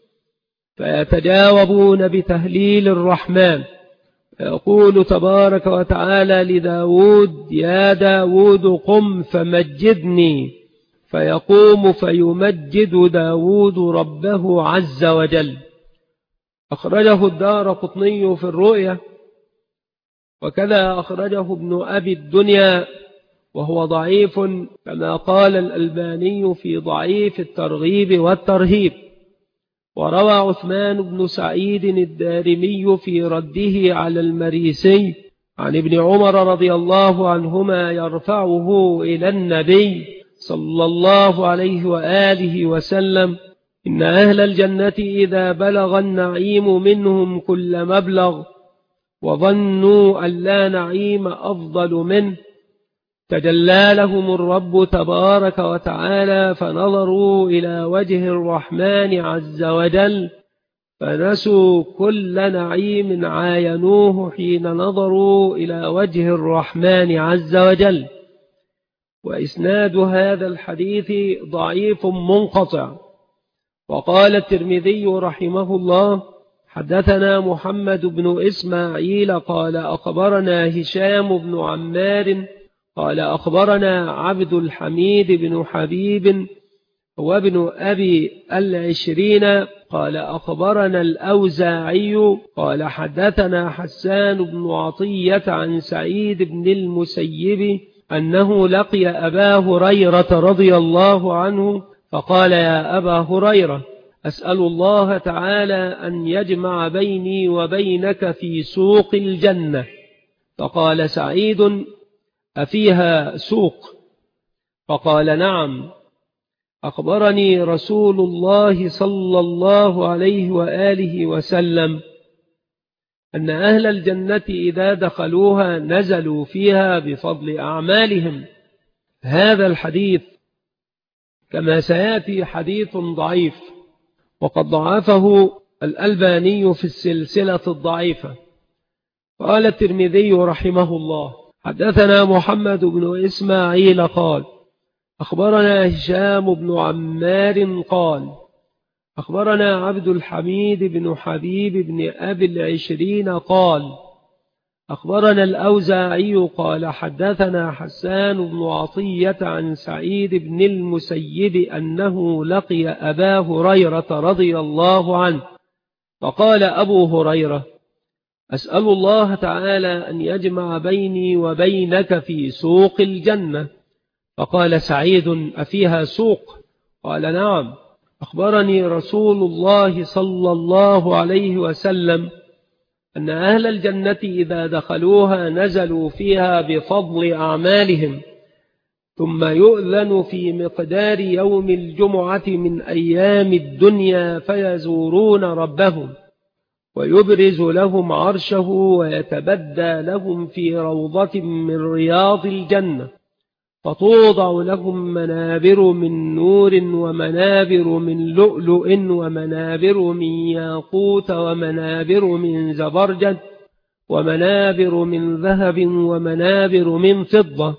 فيتجاوبون بتهليل الرحمن، فيقول تبارك وتعالى لداود: يا داود قم فمجدني، فيقوم فيمجد داود ربه عز وجل. أخرجه الدارقطني في الرؤية، وكذا أخرجه ابن أبي الدنيا وهو ضعيف، كما قال الألباني في ضعيف الترغيب والترهيب. وروى عثمان بن سعيد الدارمي في رده على المريسي عن ابن عمر رضي الله عنهما يرفعه إلى النبي صلى الله عليه وآله وسلم: إن أهل الجنة إذا بلغ النعيم منهم كل مبلغ وظنوا أن لا نعيم أفضل منه، تجلى لهم الرب تبارك وتعالى فنظروا إلى وجه الرحمن عز وجل فنسوا كل نعيم عاينوه حين نظروا إلى وجه الرحمن عز وجل. وإسناد هذا الحديث ضعيف منقطع. وقال الترمذي رحمه الله: حدثنا محمد بن إسماعيل قال أخبرنا هشام بن عمار قال أخبرنا عبد الحميد بن حبيب وابن أبي العشرين قال أخبرنا الأوزاعي قال حدثنا حسان بن عطية عن سعيد بن المسيب أنه لقي أبا هريرة رضي الله عنه فقال: يا أبا هريرة، أسأل الله تعالى أن يجمع بيني وبينك في سوق الجنة. فقال سعيد: أفيها سوق؟ فقال: نعم. أخبرني رسول الله صلى الله عليه وآله وسلم أن أهل الجنة إذا دخلوها نزلوا فيها بفضل أعمالهم. هذا الحديث كما سيأتي حديث ضعيف، وقد ضعفه الألباني في السلسلة الضعيفة. قال الترمذي رحمه الله: حدثنا محمد بن إسماعيل قال أخبرنا هشام بن عمار قال أخبرنا عبد الحميد بن حبيب بن أبي العشرين قال أخبرنا الأوزاعي قال حدثنا حسان بن عطية عن سعيد بن المسيب أنه لقي أبا هريرة رضي الله عنه فقال أبو هريرة: أسأل الله تعالى أن يجمع بيني وبينك في سوق الجنة. فقال سعيد: أفيها سوق؟ قال: نعم. أخبرني رسول الله صلى الله عليه وسلم أن أهل الجنة إذا دخلوها نزلوا فيها بفضل أعمالهم، ثم يؤذن في مقدار يوم الجمعة من أيام الدنيا فيزورون ربهم ويبرز لهم عرشه ويتبدى لهم في روضة من رياض الجنة، فتوضع لهم منابر من نور ومنابر من لؤلؤ ومنابر من ياقوت ومنابر من زبرجد ومنابر من ذهب ومنابر من فضة،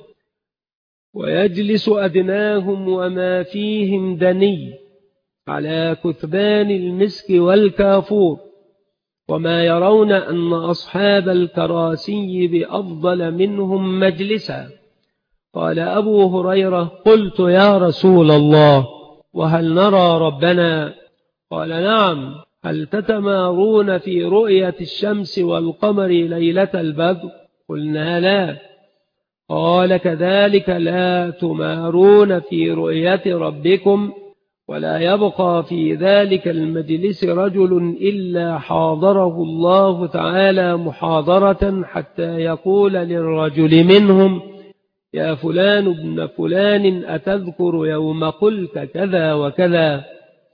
ويجلس أدناهم وما فيهم دني على كثبان المسك والكافور، وما يرون أن أصحاب الكراسي بأفضل منهم مجلسا. قال أبو هريرة: قلت يا رسول الله، وهل نرى ربنا؟ قال: نعم. هل تتمارون في رؤية الشمس والقمر ليلة البدر؟ قلنا: لا. قال: كذلك لا تمارون في رؤية ربكم، ولا يبقى في ذلك المجلس رجل إلا حاضره الله تعالى محاضرة حتى يقول للرجل منهم: يا فلان ابن فلان أتذكر يوم قلت كذا وكذا؟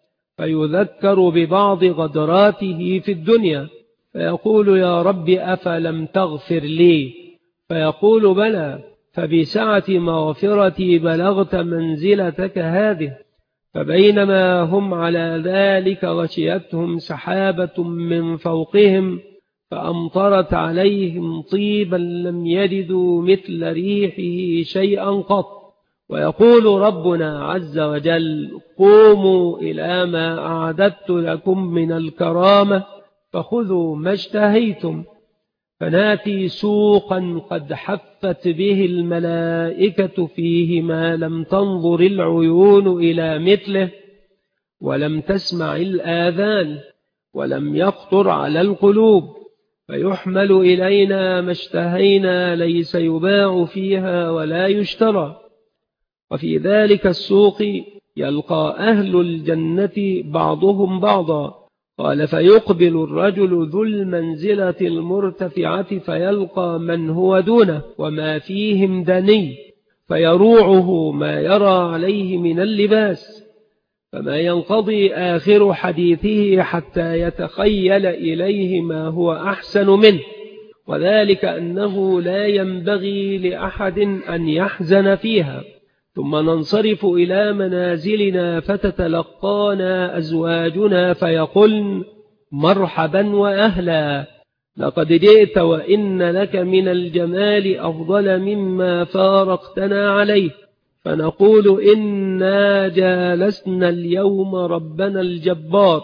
فيذكر ببعض غدراته في الدنيا، فيقول: يا رب أفلم تغفر لي؟ فيقول: بلى، فبسعة مغفرتي بلغت منزلتك هذه. فبينما هم على ذلك غشيتهم سحابة من فوقهم فأمطرت عليهم طيبا لم يجدوا مثل ريحه شيئا قط. ويقول ربنا عز وجل: قوموا إلى ما أعددت لكم من الكرامة فخذوا ما اشتهيتم. فناتي سوقا قد حفت به الملائكة فيه ما لم تنظر العيون إلى مثله، ولم تسمع الآذان، ولم يخطر على القلوب، فيحمل إلينا ما اشتهينا ليس يباع فيها ولا يشترى. وفي ذلك السوق يلقى أهل الجنة بعضهم بعضا. قال: فيقبل الرجل ذو المنزلة المرتفعة فيلقى من هو دونه وما فيهم دني، فيروعه ما يرى عليه من اللباس، فما ينقضي آخر حديثه حتى يتخيل إليه ما هو أحسن منه، وذلك أنه لا ينبغي لأحد أن يحزن فيها. ثم ننصرف إلى منازلنا فتتلقانا أزواجنا فيقولن: مرحبا وأهلا، لقد جئت وإن لك من الجمال أفضل مما فارقتنا عليه. فنقول: إنا جالسنا اليوم ربنا الجبار،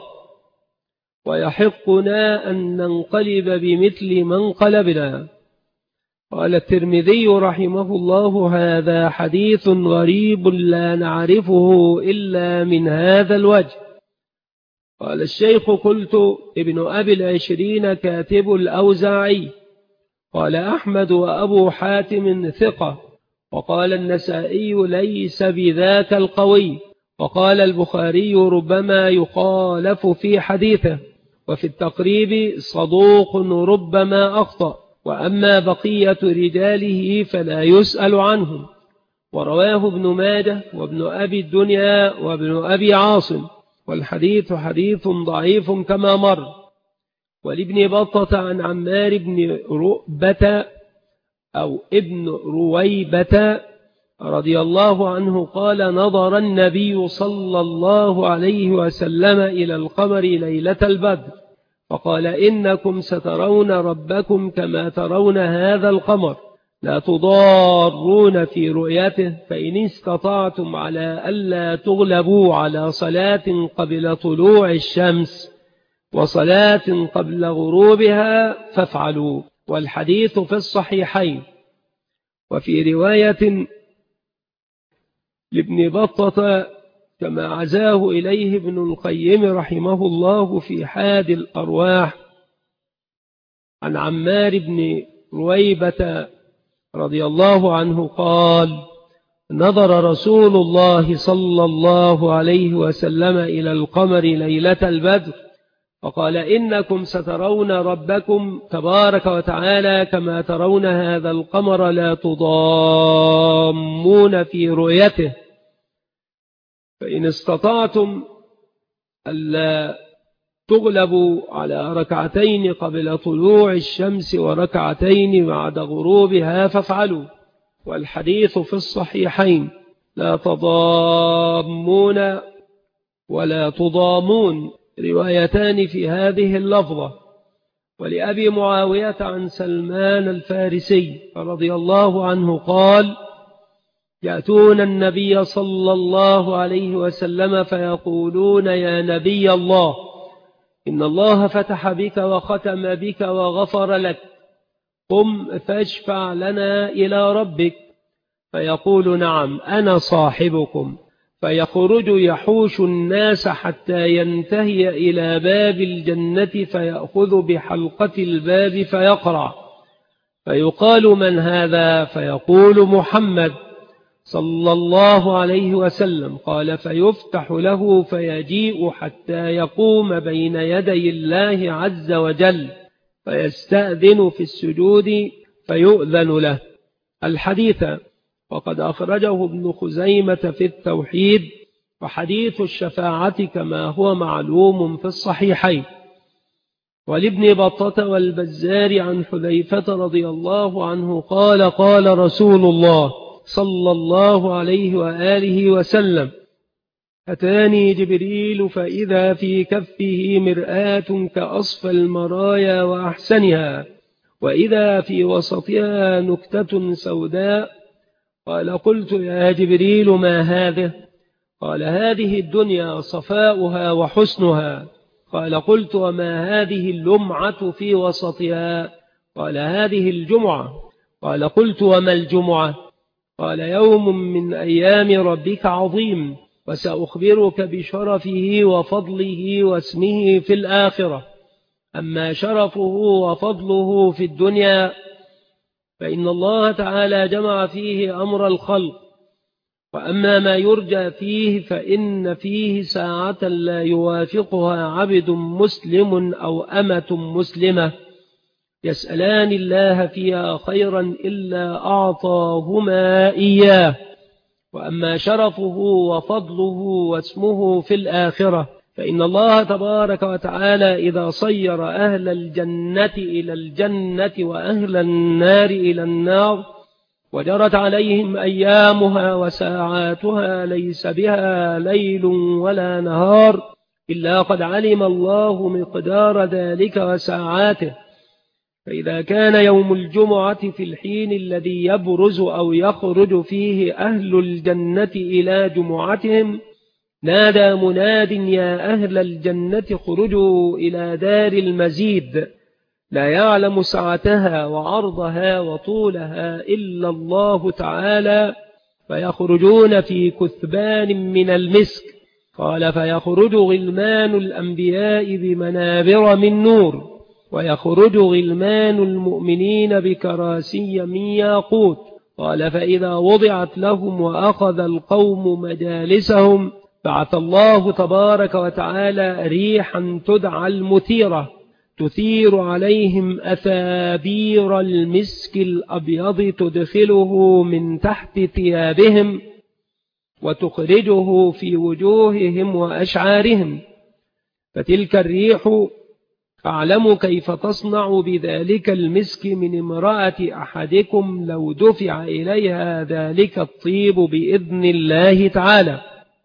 ويحقنا أن ننقلب بمثل ما انقلبنا. قال الترمذي رحمه الله: هذا حديث غريب لا نعرفه إلا من هذا الوجه. قال الشيخ: قلت ابن أبي العشرين كاتب الأوزاعي. قال أحمد وأبو حاتم ثقة. وقال النسائي: ليس بذاك القوي. وقال البخاري: ربما يخالف في حديثه. وفي التقريب: صدوق ربما أخطأ، وأما بقية رجاله فلا يسأل عنهم. ورواه ابن ماجه وابن أبي الدنيا وابن أبي عاصم، والحديث حديث ضعيف كما مر. ولابن بطة عن عمار بن رؤبة أو ابن رويبة رضي الله عنه قال: نظر النبي صلى الله عليه وسلم إلى القمر ليلة البدر فقال: إنكم سترون ربكم كما ترون هذا القمر، لا تضارون في رؤيته، فإن استطعتم على ألا تغلبوا على صلاة قبل طلوع الشمس وصلاة قبل غروبها فافعلوا. والحديث في الصحيحين. وفي رواية لابن بطة كما عزاه إليه ابن القيم رحمه الله في حاد الأرواح عن عمار بن رويبة رضي الله عنه قال: نظر رسول الله صلى الله عليه وسلم إلى القمر ليلة البدر فقال: إنكم سترون ربكم تبارك وتعالى كما ترون هذا القمر، لا تضامون في رؤيته، فإن استطعتم ألا تغلبوا على ركعتين قبل طلوع الشمس وركعتين بعد غروبها فافعلوا. والحديث في الصحيحين: لا تضامون ولا تضامون، روايتان في هذه اللفظة. ولأبي معاوية عن سلمان الفارسي رضي الله عنه قال: يأتون النبي صلى الله عليه وسلم فيقولون: يا نبي الله، إن الله فتح بك وختم بك وغفر لك، قم فاشفع لنا إلى ربك. فيقول: نعم أنا صاحبكم. فيخرج يحوش الناس حتى ينتهي إلى باب الجنة فيأخذ بحلقة الباب فيقرع، فيقال: من هذا؟ فيقول: محمد صلى الله عليه وسلم. قال: فيفتح له فيجيء حتى يقوم بين يدي الله عز وجل فيستأذن في السجود فيؤذن له. الحديث وقد أخرجه ابن خزيمة في التوحيد، وحديث الشفاعة كما هو معلوم في الصحيحين. ولابن بطة والبزار عن حذيفة رضي الله عنه قال: قال رسول الله صلى الله عليه وآله وسلم: أتاني جبريل فإذا في كفه مرآة كأصفى المرايا وأحسنها، وإذا في وسطها نكتة سوداء. قال: قلت: يا جبريل ما هذه؟ قال: هذه الدنيا صفاؤها وحسنها. قال: قلت: وما هذه اللمعة في وسطها؟ قال: هذه الجمعة. قال: قلت: وما الجمعة؟ قال: يوم من أيام ربك عظيم، وسأخبرك بشرفه وفضله واسمه في الآخرة. أما شرفه وفضله في الدنيا فإن الله تعالى جمع فيه أمر الخلق، وأما ما يرجى فيه فإن فيه ساعة لا يوافقها عبد مسلم أو أمة مسلمة يسألان الله فيها خيرا إلا أعطاهما إياه. وأما شرفه وفضله واسمه في الآخرة فإن الله تبارك وتعالى إذا صير أهل الجنة إلى الجنة وأهل النار إلى النار وجرت عليهم أيامها وساعاتها ليس بها ليل ولا نهار إلا قد علم الله مقدار ذلك وساعاته. فإذا كان يوم الجمعة في الحين الذي يبرز أو يخرج فيه أهل الجنة إلى جمعتهم نادى مناد: يا أهل الجنة خرجوا إلى دار المزيد، لا يعلم سعتها وعرضها وطولها إلا الله تعالى، فيخرجون في كثبان من المسك. قال: فيخرج غلمان الأنبياء بمنابر من نور، ويخرج غلمان المؤمنين بكراسي من ياقوت. قال: فإذا وضعت لهم وأخذ القوم مجالسهم بعث الله تبارك وتعالى ريحا تدعى المثيرة تثير عليهم أثابير المسك الأبيض تدخله من تحت ثيابهم وتخرجه في وجوههم وأشعارهم. فتلك الريح فاعلموا كيف تصنع بذلك المسك من امرأة أحدكم لو دفع إليها ذلك الطيب بإذن الله تعالى.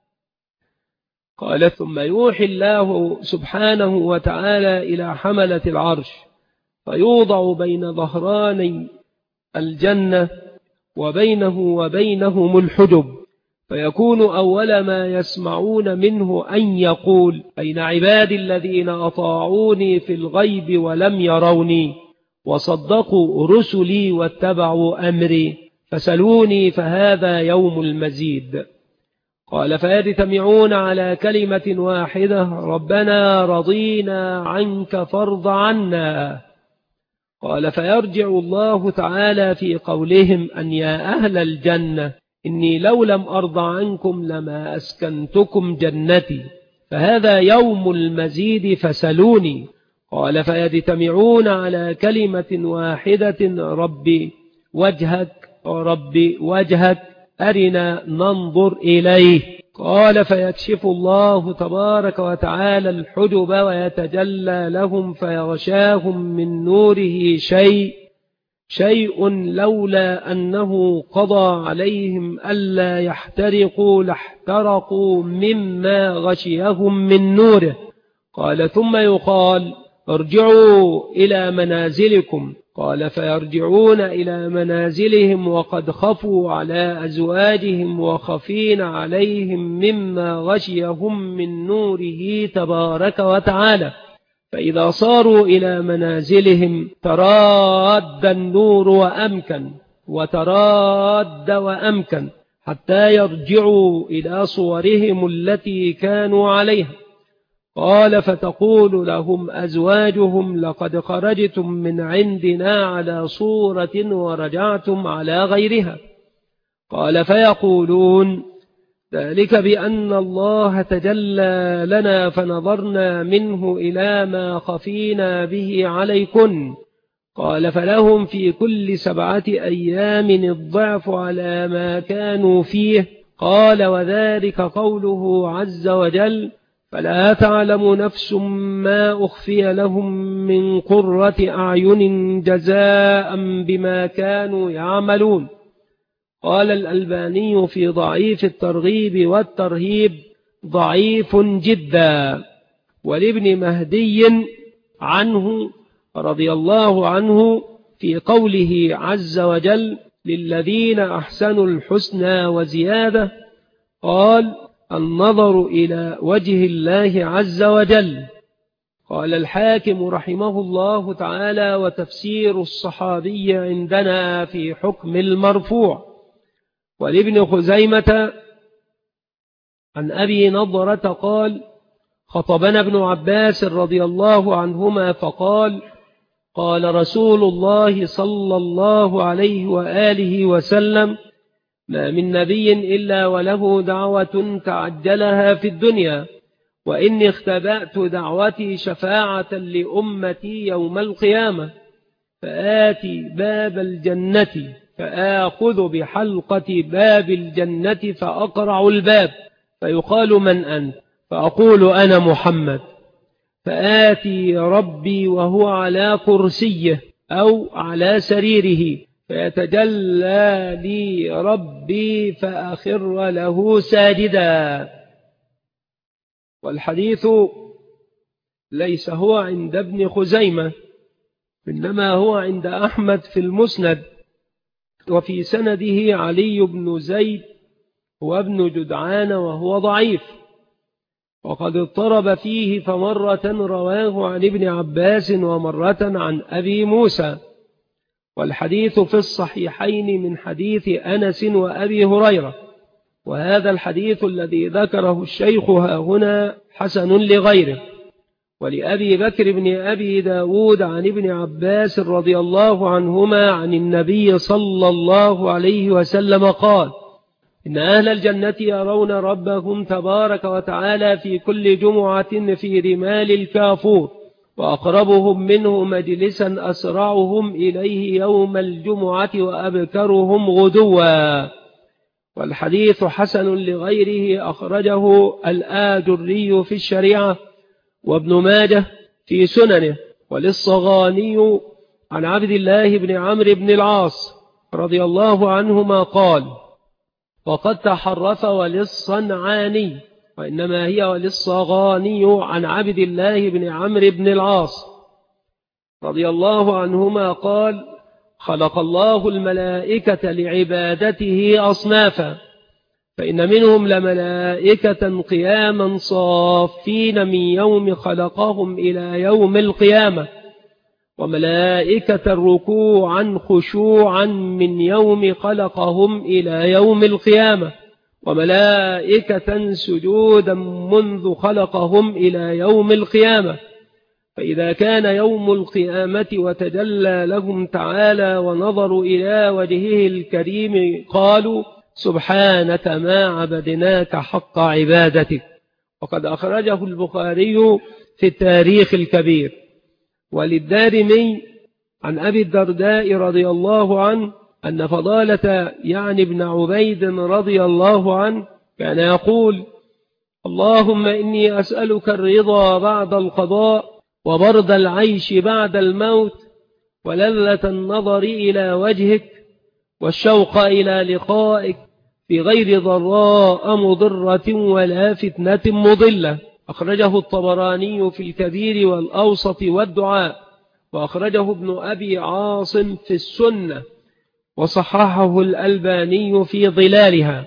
قال: ثم يوحي الله سبحانه وتعالى إلى حملة العرش فيوضع بين ظهراني الجنة وبينه وبينهم الحجب، فيكون أول ما يسمعون منه أن يقول: أين عبادي الذين أطاعوني في الغيب ولم يروني وصدقوا رسلي واتبعوا أمري فسلوني فهذا يوم المزيد. قال: فيجتمعون على كلمة واحدة: ربنا رضينا عنك فارض عنا. قال: فيرجع الله تعالى في قولهم أن يا أهل الجنة إني لو لم أرض عنكم لما أسكنتكم جنتي، فهذا يوم المزيد فسلوني. قال: فيجتمعون على كلمة واحدة: ربي وجهك ربي وجهك أرنا ننظر إليه. قال: فيكشف الله تبارك وتعالى الحجب ويتجلى لهم فيغشاهم من نوره شيء شيء لولا أنه قضى عليهم ألا يحترقوا لاحترقوا مما غشيهم من نوره. قال ثم يقال ارجعوا إلى منازلكم. قال فيرجعون إلى منازلهم وقد خفوا على أزواجهم وخفين عليهم مما غشيهم من نوره تبارك وتعالى. فإذا صاروا إلى منازلهم تراد النور وأمكن وتراد وأمكن حتى يرجعوا إلى صورهم التي كانوا عليها. قال فتقول لهم أزواجهم لقد خرجتم من عندنا على صورة ورجعتم على غيرها. قال فيقولون ذلك بأن الله تجلى لنا فنظرنا منه إلى ما خفينا به عليكن. قال فلهم في كل سبعة أيام الضعف على ما كانوا فيه. قال وذلك قوله عز وجل فلا تعلم نفس ما أخفي لهم من قرة أعين جزاء بما كانوا يعملون. قال الألباني في ضعيف الترغيب والترهيب ضعيف جدا. ولابن مهدي عنه رضي الله عنه في قوله عز وجل للذين أحسنوا الحسنى وزيادة قال النظر إلى وجه الله عز وجل. قال الحاكم رحمه الله تعالى وتفسير الصحابي عندنا في حكم المرفوع. ولابن خزيمة عن أبي نضرة قال خطبنا ابن عباس رضي الله عنهما فقال قال رسول الله صلى الله عليه وآله وسلم ما من نبي إلا وله دعوة تعجلها في الدنيا وإني اختبأت دعوتي شفاعة لأمتي يوم القيامة فآتي باب الجنة فآخذ بحلقة باب الجنة فأقرع الباب فيقال من أنت؟ فأقول أنا محمد. فآتي ربي وهو على كرسيه أو على سريره فيتجلى لي ربي فأخر له ساجدا. والحديث ليس هو عند ابن خزيمة إنما هو عند أحمد في المسند وفي سنده علي بن زيد وابن جدعان وهو ضعيف وقد اضطرب فيه فمرة رواه عن ابن عباس ومرة عن أبي موسى. والحديث في الصحيحين من حديث أنس وأبي هريرة. وهذا الحديث الذي ذكره الشيخ ها هنا حسن لغيره. ولأبي بكر بن أبي داود عن ابن عباس رضي الله عنهما عن النبي صلى الله عليه وسلم قال إن أهل الجنة يرون ربهم تبارك وتعالى في كل جمعة في رمال الكافور وأقربهم منه مجلسا أسرعهم إليه يوم الجمعة وأبكرهم غدوا. والحديث حسن لغيره أخرجه الآجري في الشريعة وابن ماجه في سننه. وللصغاني عن عبد الله بن عمرو بن العاص رضي الله عنهما قال وقد تحرف وللصنعاني وإنما هي وللصغاني عن عبد الله بن عمرو بن العاص رضي الله عنهما قال خلق الله الملائكة لعبادته أصنافا فإن منهم لملائكة قياما صافين من يوم خلقهم إلى يوم القيامة وملائكة ركوعا خشوعا من يوم خلقهم إلى يوم القيامة وملائكة سجودا منذ خلقهم إلى يوم القيامة. فإذا كان يوم القيامة وتجلى لهم تعالى ونظروا إلى وجهه الكريم قالوا سبحانك ما عبدناك حق عبادتك. وقد أخرجه البخاري في التاريخ الكبير. وللدارمي عن أبي الدرداء رضي الله عنه أن فضالة يعني ابن عبيد رضي الله عنه كان يقول اللهم إني أسألك الرضا بعد القضاء وبرد العيش بعد الموت ولذة النظر إلى وجهك والشوق إلى لقائك في غير ضراء مضرة ولا فتنة مضلة. أخرجه الطبراني في الكبير والأوسط والدعاء، وأخرجه ابن أبي عاصم في السنة، وصححه الألباني في ظلالها.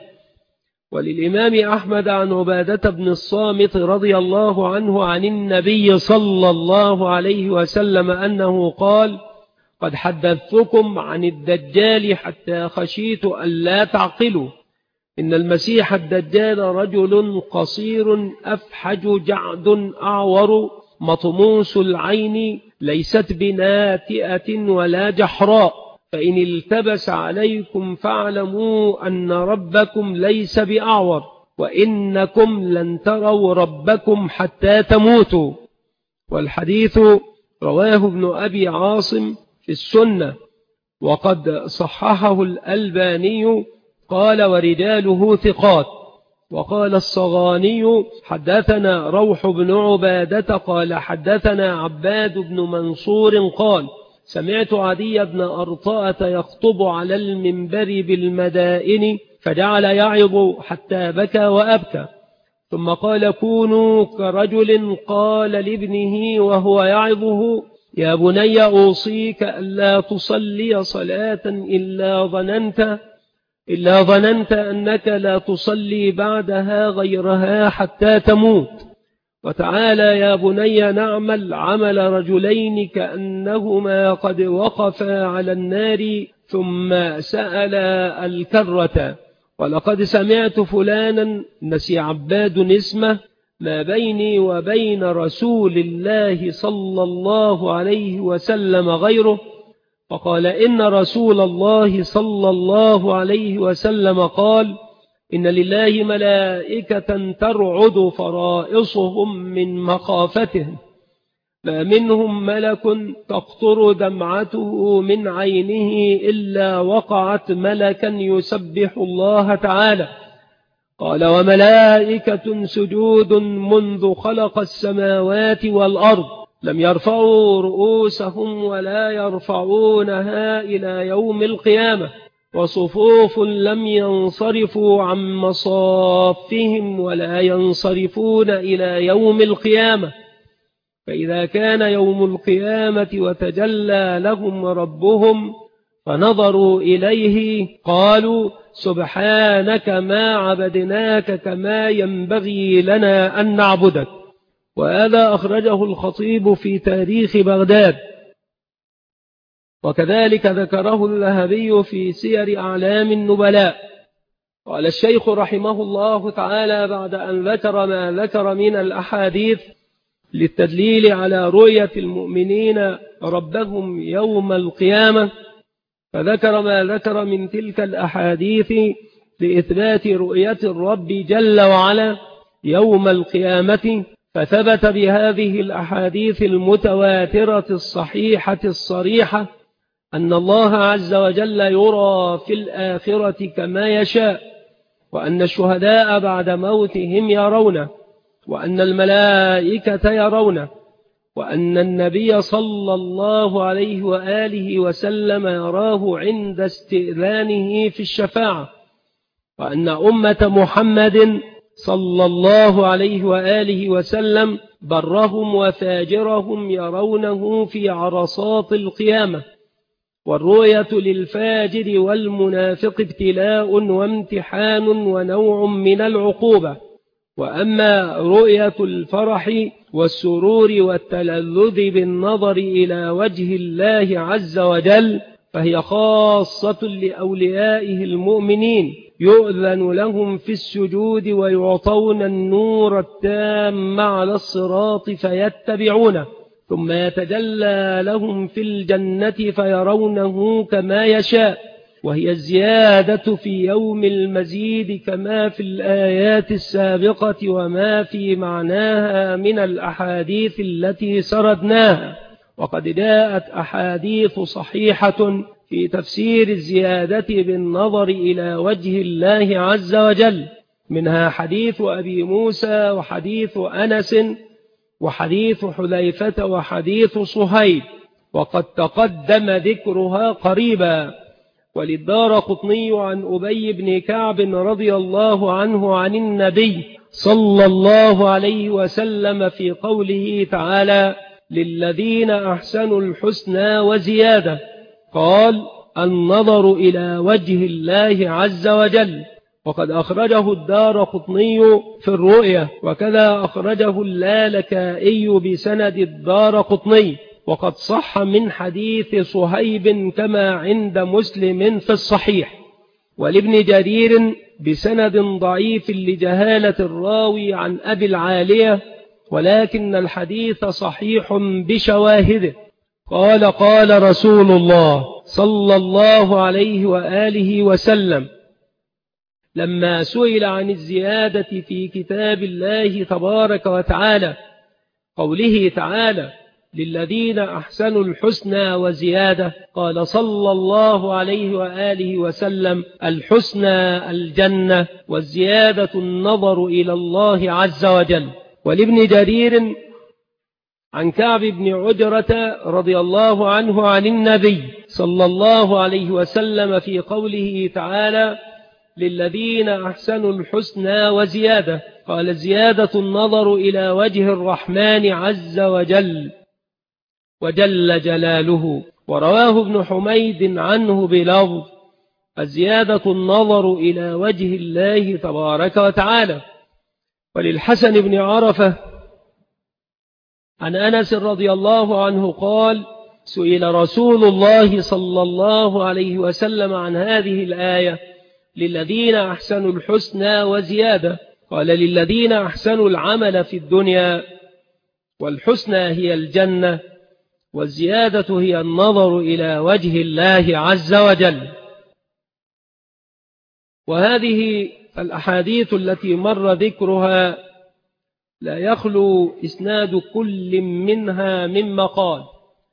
وللإمام أحمد عن عبادة بن الصامت رضي الله عنه عن النبي صلى الله عليه وسلم أنه قال: قد حدثتكم عن الدجال حتى خشيت أن لا تعقلوا. إن المسيح الدجال رجل قصير أفحج جعد أعور مطموس العين ليست بناتئة ولا جحراء، فإن التبس عليكم فاعلموا أن ربكم ليس بأعور، وإنكم لن تروا ربكم حتى تموتوا. والحديث رواه ابن أبي عاصم في السنة، وقد صححه الألباني قال: ورجاله ثقات. وقال الصغاني: حدثنا روح بن عبادة قال حدثنا عباد بن منصور قال: سمعت عدي بن أرطاءة يخطب على المنبر بالمدائن فجعل يعظ حتى بكى وأبكى، ثم قال: كونوا كرجل قال لابنه وهو يعظه: يا بني أوصيك ألا تصلي صلاة إلا ظننت إلا ظننت أنك لا تصلي بعدها غيرها حتى تموت، وتعالى يا بني نعمل عمل رجلين كأنهما قد وقفا على النار ثم سأل الكرة. ولقد سمعت فلانا، نسي عباد اسمه، ما بيني وبين رسول الله صلى الله عليه وسلم غيره، فقال: إن رسول الله صلى الله عليه وسلم قال: إن لله ملائكة ترعد فرائصهم من مخافته، ما منهم ملك تقطر دمعته من عينه إلا وقعت ملكا يسبح الله تعالى. قال: وملائكة سجود منذ خلق السماوات والأرض لم يرفعوا رؤوسهم ولا يرفعونها إلى يوم القيامة، وصفوف لم ينصرفوا عن مصافهم ولا ينصرفون إلى يوم القيامة. فإذا كان يوم القيامة وتجلى لهم ربهم فنظروا إليه قالوا: سبحانك ما عبدناك كما ينبغي لنا أن نعبدك. وهذا أخرجه الخطيب في تاريخ بغداد، وكذلك ذكره الذهبي في سير أعلام النبلاء. قال الشيخ رحمه الله تعالى بعد أن ذكر ما ذكر من الأحاديث للتدليل على رؤية المؤمنين ربهم يوم القيامة، فذكر ما ذكر من تلك الأحاديث لإثبات رؤية الرب جل وعلا يوم القيامة، فثبت بهذه الأحاديث المتواترة الصحيحة الصريحة أن الله عز وجل يرى في الآخرة كما يشاء، وأن الشهداء بعد موتهم يرونه، وأن الملائكة يرونه، وأن النبي صلى الله عليه وآله وسلم يراه عند استئذانه في الشفاعة، وأن أمة محمد صلى الله عليه وآله وسلم برهم وفاجرهم يرونه في عرصات القيامة. والرؤية للفاجر والمنافق ابتلاء وامتحان ونوع من العقوبة. وأما رؤية الفرح والسرور والتلذذ بالنظر إلى وجه الله عز وجل فهي خاصة لأوليائه المؤمنين، يؤذن لهم في السجود ويعطون النور التام على الصراط فيتبعونه، ثم يتجلى لهم في الجنة فيرونه كما يشاء، وهي الزيادة في يوم المزيد كما في الآيات السابقة وما في معناها من الأحاديث التي سردناها. وقد جاءت أحاديث صحيحة في تفسير الزيادة بالنظر إلى وجه الله عز وجل، منها حديث أبي موسى وحديث أنس وحديث حذيفة وحديث صهيب. وقد تقدم ذكرها قريبا. وللدارقطني عن أبي بن كعب رضي الله عنه عن النبي صلى الله عليه وسلم في قوله تعالى: للذين أحسنوا الحسنى وزيادة، قال: النظر إلى وجه الله عز وجل. وقد أخرجه الدارقطني في الرؤية، وكذا أخرجه اللالكائي بسند الدارقطني، وقد صح من حديث صهيب كما عند مسلم في الصحيح. ولابن جرير بسند ضعيف لجهالة الراوي عن أبي العالية، ولكن الحديث صحيح بشواهده. قال: قال رسول الله صلى الله عليه وآله وسلم لما سئل عن الزيادة في كتاب الله تبارك وتعالى، قوله تعالى: للذين أحسنوا الحسنى وزيادة، قال صلى الله عليه وآله وسلم: الحسنى الجنة، والزيادة النظر إلى الله عز وجل. ولابن جرير عن كعب بن عجرة رضي الله عنه عن النبي صلى الله عليه وسلم في قوله تعالى: للذين أحسنوا الحسنى وزيادة، قال: زيادة النظر إلى وجه الرحمن عز وجل وجل جلاله. ورواه ابن حميد عنه بلفظ: الزيادة النظر إلى وجه الله تبارك وتعالى. وللحسن بن عرفة عن أنس رضي الله عنه قال: سئل رسول الله صلى الله عليه وسلم عن هذه الآية: للذين أحسنوا الحسنى وزيادة، قال: للذين أحسنوا العمل في الدنيا، والحسنى هي الجنة، والزيادة هي النظر إلى وجه الله عز وجل. وهذه الأحاديث التي مر ذكرها لا يخلو إسناد كل منها من مقال،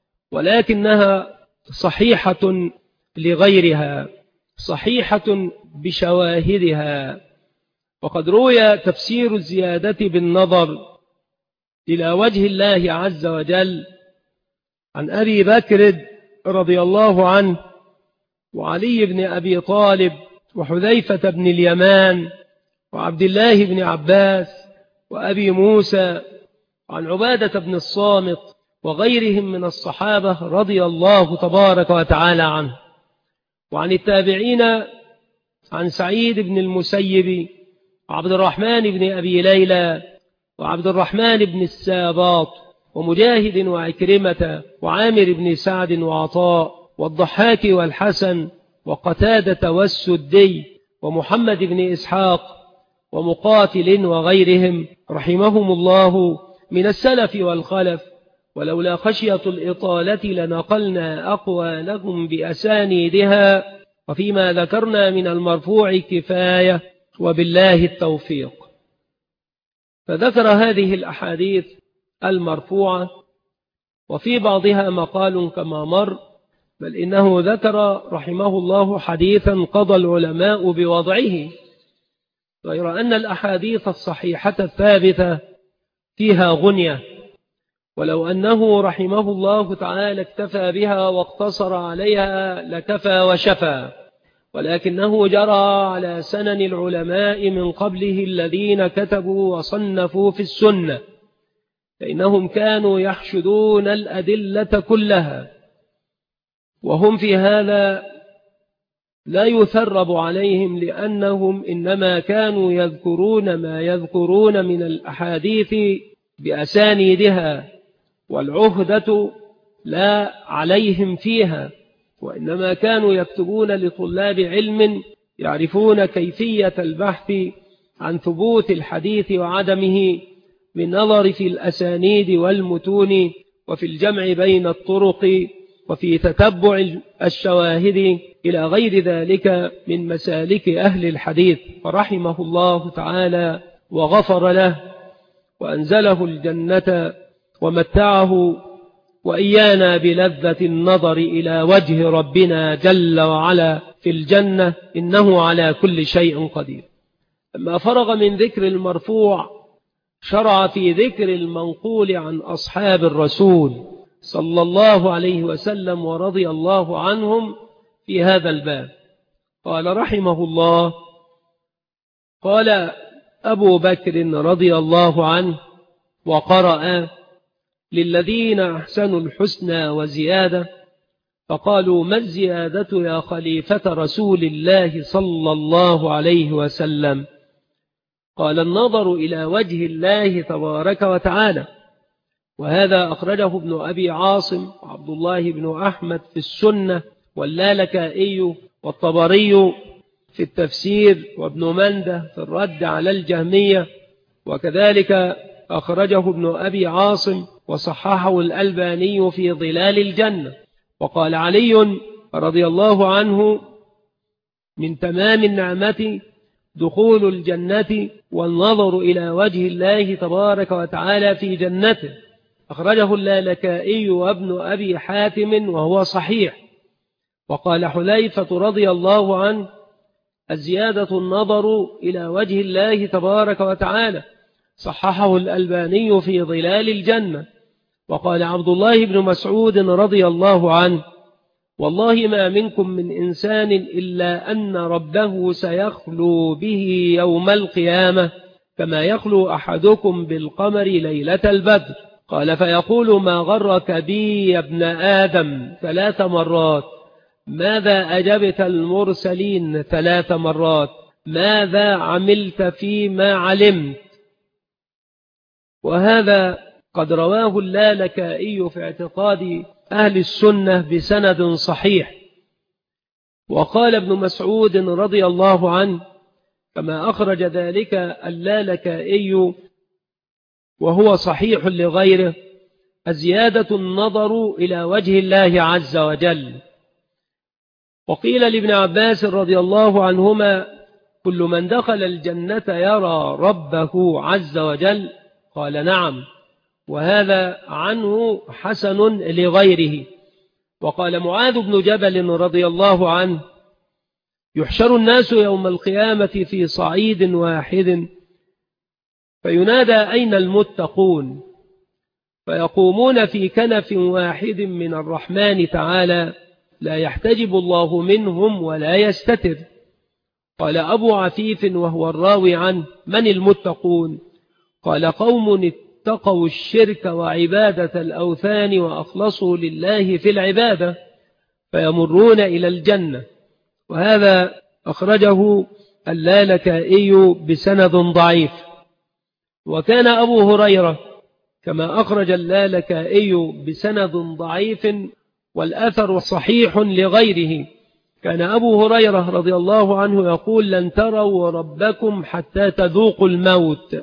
ولكنها صحيحة لغيرها، صحيحة بشواهدها. وقد روي تفسير الزيادة بالنظر إلى وجه الله عز وجل عن أبي بكر رضي الله عنه، وعلي بن أبي طالب، وحذيفة بن اليمان، وعبد الله بن عباس، وأبي موسى، وعن عبادة بن الصامت، وغيرهم من الصحابة رضي الله تبارك وتعالى عنه. وعن التابعين عن سعيد بن المسيب، وعبد الرحمن بن أبي ليلى، وعبد الرحمن بن الساباط، ومجاهد وعكرمة، وعامر بن سعد وعطاء، والضحاك والحسن، وقتادة والسدي، ومحمد بن إسحاق، ومقاتل وغيرهم رحمهم الله من السلف والخلف. ولولا خشية الإطالة لنقلنا أقوالهم بأسانيدها، وفيما ذكرنا من المرفوع كفاية، وبالله التوفيق. فذكر هذه الأحاديث المرفوعة، وفي بعضها مقال كما مر، بل إنه ذكر رحمه الله حديثا قضى العلماء بوضعه، غير أن الأحاديث الصحيحة الثابتة فيها غنية، ولو أنه رحمه الله تعالى اكتفى بها واقتصر عليها لكفى وشفى، ولكنه جرى على سنن العلماء من قبله الذين كتبوا وصنفوا في السنة، فإنهم كانوا يحشدون الأدلة كلها، وهم في هذا لا يثرب عليهم، لأنهم إنما كانوا يذكرون ما يذكرون من الأحاديث بأسانيدها، والعهدة لا عليهم فيها، وإنما كانوا يكتبون لطلاب علم يعرفون كيفية البحث عن ثبوت الحديث وعدمه بالنظر في الأسانيد والمتون، وفي الجمع بين الطرق، وفي تتبع الشواهد إلى غير ذلك من مسالك أهل الحديث. فرحمه الله تعالى وغفر له، وأنزله الجنة، ومتعه وإيانا بلذة النظر إلى وجه ربنا جل وعلا في الجنة، إنه على كل شيء قدير. لما فرغ من ذكر المرفوع شرع في ذكر المنقول عن أصحاب الرسول صلى الله عليه وسلم ورضي الله عنهم في هذا الباب. قال رحمه الله: قال أبو بكر رضي الله عنه وقرأ: للذين أحسنوا الحسنى وزيادة. فقالوا: ما الزيادة يا خليفة رسول الله صلى الله عليه وسلم؟ قال: النظر إلى وجه الله تبارك وتعالى. وهذا أخرجه ابن أبي عاصم وعبد الله بن أحمد في السنة، واللالكائي والطبري في التفسير، وابن منده في الرد على الجهمية، وكذلك أخرجه ابن أبي عاصم وصححه الألباني في ظلال الجنة. وقال علي رضي الله عنه: من تمام النعمة دخول الجنة والنظر إلى وجه الله تبارك وتعالى في جنته. أخرجه اللالكائي وابن أبي حاتم وهو صحيح. وقال حذيفة رضي الله عنه: الزيادة النظر إلى وجه الله تبارك وتعالى. صححه الألباني في ظلال الجنة. وقال عبد الله بن مسعود رضي الله عنه: والله ما منكم من إنسان إلا أن ربه سيخلو به يوم القيامة كما يخلو أحدكم بالقمر ليلة البدر. قال: فيقول: ما غرك بي يا ابن آدم؟ ثلاث مرات. ماذا أجبت المرسلين؟ ثلاث مرات. ماذا عملت فيما علمت؟ وهذا قد رواه اللالكائي في اعتقاد أهل السنة بسند صحيح. وقال ابن مسعود رضي الله عنه كما أخرج ذلك اللالكائي وهو صحيح لغيره: الزيادة النظر إلى وجه الله عز وجل. وقيل لابن عباس رضي الله عنهما: كل من دخل الجنة يرى ربه عز وجل. قال: نعم، وهذا عنه حسن لغيره. وقال معاذ بن جبل رضي الله عنه: يحشر الناس يوم القيامة في صعيد واحد، فينادى: أين المتقون؟ فيقومون في كنف واحد من الرحمن تعالى، لا يحتجب الله منهم ولا يستتر. قال أبو عفيف وهو الراوي عنه: من المتقون؟ قال: قوم اتقوا الشرك وعبادة الأوثان وأخلصوا لله في العبادة، فيمرون إلى الجنة. وهذا أخرجه اللالكائي بسند ضعيف. وكان أبو هريرة كما أخرج اللالكائي بسند ضعيف والأثر صحيح لغيره، كان أبو هريرة رضي الله عنه يقول: لن تروا ربكم حتى تذوقوا الموت.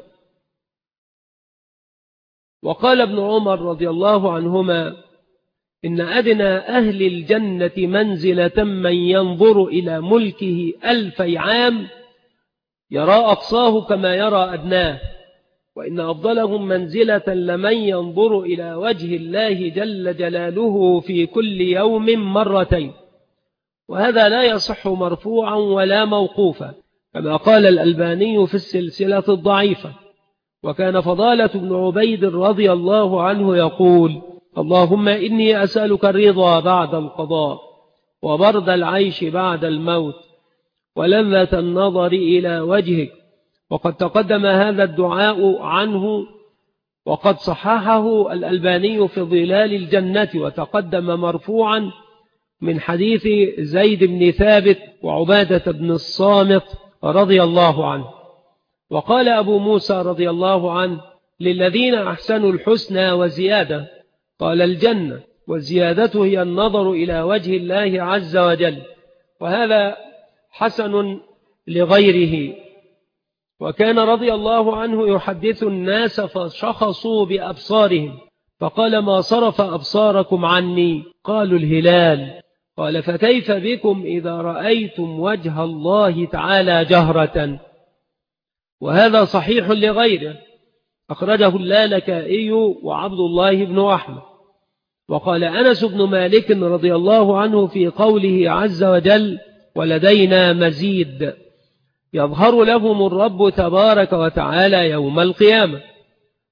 وقال ابن عمر رضي الله عنهما: إن أدنى أهل الجنة منزلة من ينظر إلى ملكه ألفي عام يرى أقصاه كما يرى أدناه، وإن أفضلهم منزلة لمن ينظر إلى وجه الله جل جلاله في كل يوم مرتين. وهذا لا يصح مرفوعا ولا موقوفا، كما قال الألباني في السلسلة الضعيفة. وكان فضالة بن عبيد رضي الله عنه يقول: اللهم إني أسألك الرضا بعد القضاء، وبرد العيش بعد الموت، ولذة النظر إلى وجهك. وقد تقدم هذا الدعاء عنه، وقد صححه الألباني في ظلال الجنة، وتقدم مرفوعا من حديث زيد بن ثابت وعبادة بن الصامت رضي الله عنه. وقال أبو موسى رضي الله عنه: للذين أحسنوا الحسنى وزيادة. قال: الجنة، والزيادة هي النظر إلى وجه الله عز وجل. وهذا حسن لغيره. وكان رضي الله عنه يحدث الناس فشخصوا بأبصارهم، فقال: ما صرف أبصاركم عني؟ قالوا: الهلال. قال: فكيف بكم إذا رأيتم وجه الله تعالى جهرة؟ وهذا صحيح لغيره، أخرجه اللالكائي وعبد الله بن أحمد. وقال أنس بن مالك رضي الله عنه في قوله عز وجل: ولدينا مزيد، يظهر لهم الرب تبارك وتعالى يوم القيامة.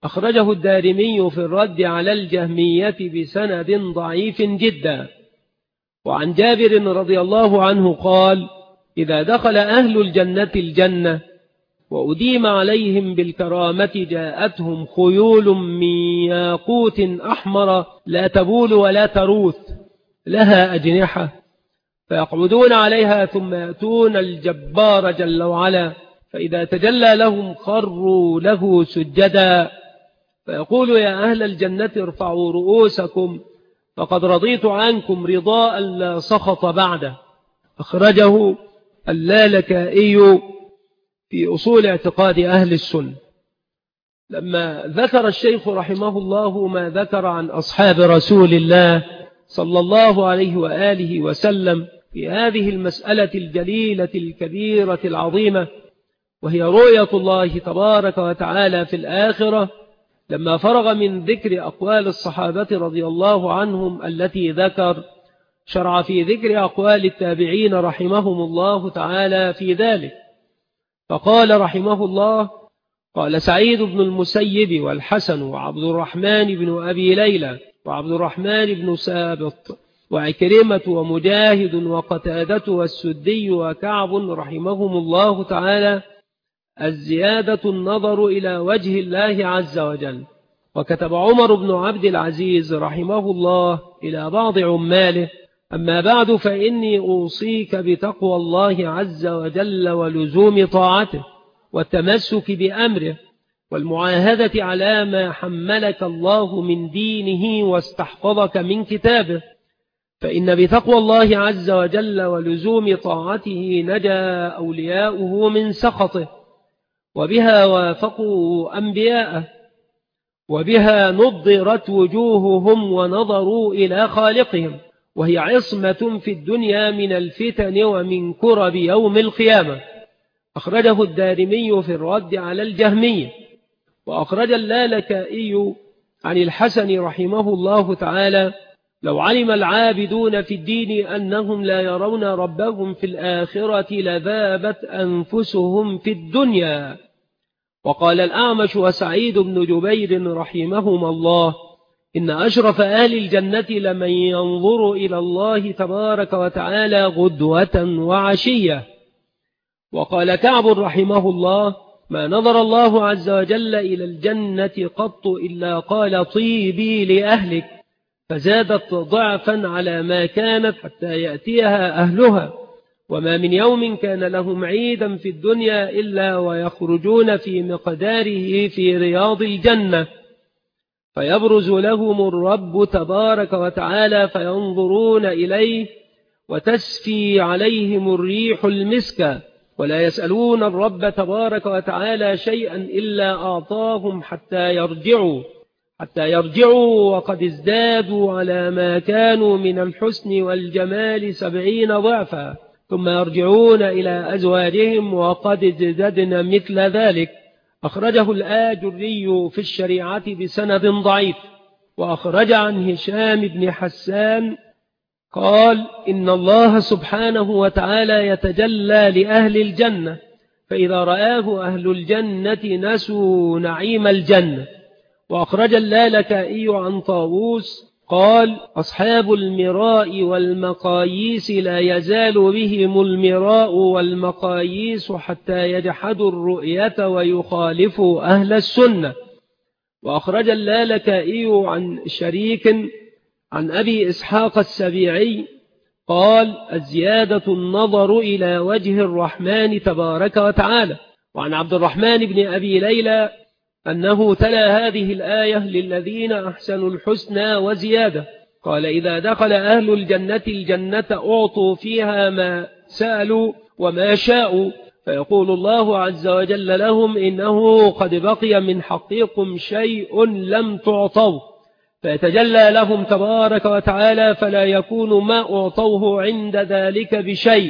أخرجه الدارمي في الرد على الجهمية بسند ضعيف جدا. وعن جابر رضي الله عنه قال: إذا دخل أهل الجنة الجنة وأديم عليهم بالكرامة جاءتهم خيول من ياقوت أحمر لا تبول ولا تروث لها أجنحة، فيقعدون عليها ثم يأتون الجبار جل وعلا، فإذا تجلى لهم خروا له سجدا، فيقول: يا أهل الجنة ارفعوا رؤوسكم فقد رضيت عنكم رضاء لا سخط بعده. أخرجه اللالكائي في أصول اعتقاد أهل السنة. لما ذكر الشيخ رحمه الله ما ذكر عن أصحاب رسول الله صلى الله عليه وآله وسلم في هذه المسألة الجليلة الكبيرة العظيمة، وهي رؤية الله تبارك وتعالى في الآخرة، لما فرغ من ذكر أقوال الصحابة رضي الله عنهم التي ذكر، شرع في ذكر أقوال التابعين رحمهم الله تعالى في ذلك. فقال رحمه الله: قال سعيد بن المسيب والحسن وعبد الرحمن بن أبي ليلى وعبد الرحمن بن سابط وعكرمة ومجاهد وقتادة والسدي وكعب رحمهم الله تعالى: الزيادة النظر إلى وجه الله عز وجل. وكتب عمر بن عبد العزيز رحمه الله إلى بعض عماله: أما بعد فإني أوصيك بتقوى الله عز وجل ولزوم طاعته والتمسك بأمره والمعاهدة على ما حملك الله من دينه واستحفظك من كتابه، فإن بتقوى الله عز وجل ولزوم طاعته نجا أولياؤه من سخطه، وبها وافقوا أنبياءه، وبها نضرت وجوههم ونظروا إلى خالقهم، وهي عصمة في الدنيا من الفتن ومن كرب يوم القيامة. أخرجه الدارمي في الرد على الجهمية. وأخرج اللالكائي عن الحسن رحمه الله تعالى: لو علم العابدون في الدين أنهم لا يرون ربهم في الآخرة لذابت أنفسهم في الدنيا. وقال الأعمش وسعيد بن جبير رحمهما الله: إن أشرف أهل الجنة لمن ينظر إلى الله تبارك وتعالى غدوة وعشية. وقال كعب رحمه الله: ما نظر الله عز وجل إلى الجنة قط إلا قال طيبي لأهلك، فزادت ضعفا على ما كانت حتى يأتيها أهلها. وما من يوم كان لهم عيدا في الدنيا إلا ويخرجون في مقداره في رياض الجنة، فيبرز لهم الرب تبارك وتعالى فينظرون إليه وتسفي عليهم الريح المسكة، ولا يسألون الرب تبارك وتعالى شيئا إلا أعطاهم حتى يرجعوا حتى يرجعوا وقد ازدادوا على ما كانوا من الحسن والجمال سبعين ضعفا، ثم يرجعون إلى أزواجهم وقد ازددن مثل ذلك. أخرجه الآجري في الشريعة بسند ضعيف. وأخرج عن هشام بن حسان قال: إن الله سبحانه وتعالى يتجلى لأهل الجنة، فإذا رآه أهل الجنة نسوا نعيم الجنة. وأخرج اللالكائي عن طاووس قال: أصحاب المراء والمقاييس لا يزال بهم المراء والمقاييس حتى يجحدوا الرؤية ويخالفوا أهل السنة. وأخرج اللالكائي عن شريك عن أبي إسحاق السبيعي قال: الزيادة النظر إلى وجه الرحمن تبارك وتعالى. وعن عبد الرحمن بن أبي ليلى أنه تلا هذه الآية: للذين أحسنوا الحسنى وزيادة. قال: إذا دخل أهل الجنة الجنة أعطوا فيها ما سألوا وما شاءوا، فيقول الله عز وجل لهم: إنه قد بقي من حقكم شيء لم تعطوه، فيتجلى لهم تبارك وتعالى فلا يكون ما أعطوه عند ذلك بشيء،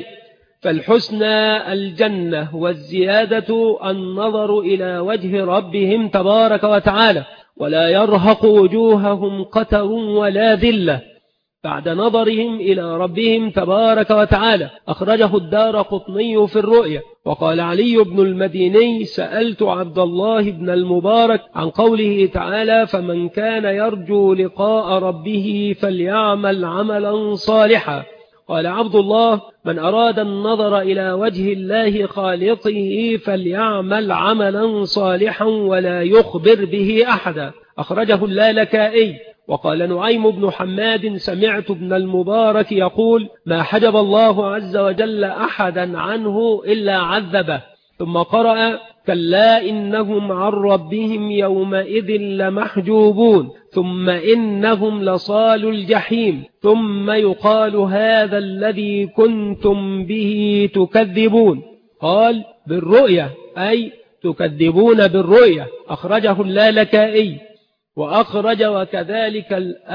فالحسنى الجنة والزيادة النظر إلى وجه ربهم تبارك وتعالى، ولا يرهق وجوههم قتر ولا ذلة. بعد نظرهم إلى ربهم تبارك وتعالى. أخرجه الدارقطني في الرؤيا. وقال علي بن المديني: سألت عبد الله بن المبارك عن قوله تعالى: فمن كان يرجو لقاء ربه فليعمل عملا صالحا. قال عبد الله: من أراد النظر إلى وجه الله خالقه فليعمل عملا صالحا ولا يخبر به أحدا. أخرجه اللالكائي. وقال نعيم بن حماد: سمعت ابن المبارك يقول: ما حجب الله عز وجل أحدا عنه إلا عذبه. ثم قرأ: كلا إنهم عن ربهم يومئذ لمحجوبون ثم إنهم لصال الجحيم ثم يقال هذا الذي كنتم به تكذبون. قال: بالرؤية، أي تكذبون بالرؤية. أخرجه اللالكائي. وأخرج وكذلك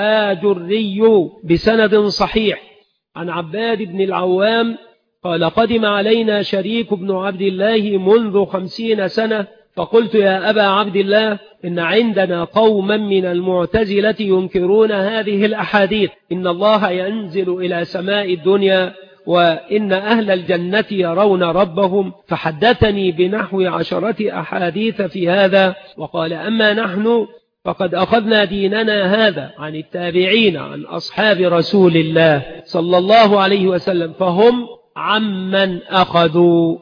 الآجري بسند صحيح عن عباد بن العوام قال: قدم علينا شريك بن عبد الله منذ خمسين سنة، فقلت: يا أبا عبد الله، إن عندنا قوما من المعتزلة ينكرون هذه الأحاديث، إن الله ينزل إلى سماء الدنيا وإن أهل الجنة يرون ربهم، فحدثني بنحو عشرة أحاديث في هذا. وقال: أما نحن فقد أخذنا ديننا هذا عن التابعين عن أصحاب رسول الله صلى الله عليه وسلم، فهم عمن أخذوا.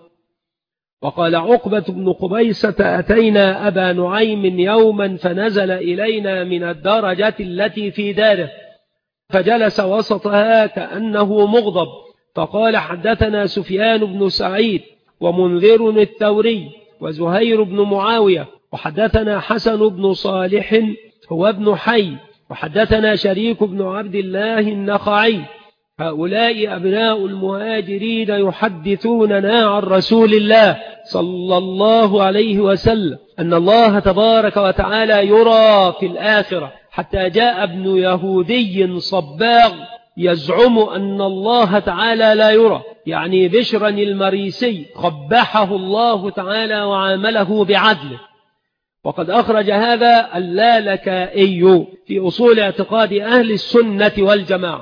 وقال عقبة بن قبيسة: أتينا أبا نعيم يوما فنزل إلينا من الدرجة التي في داره، فجلس وسطها كأنه مغضب، فقال: حدثنا سفيان بن سعيد ومنذر الثوري وزهير بن معاوية، وحدثنا حسن بن صالح هو ابن حي، وحدثنا شريك بن عبد الله النخعي. هؤلاء أبناء المهاجرين يحدثوننا عن رسول الله صلى الله عليه وسلم أن الله تبارك وتعالى يرى في الآخرة، حتى جاء ابن يهودي صباغ يزعم أن الله تعالى لا يرى، يعني بشرا المريسي قبحه الله تعالى وعامله بعدله. وقد أخرج هذا اللالكائي في أصول اعتقاد أهل السنة والجماعة.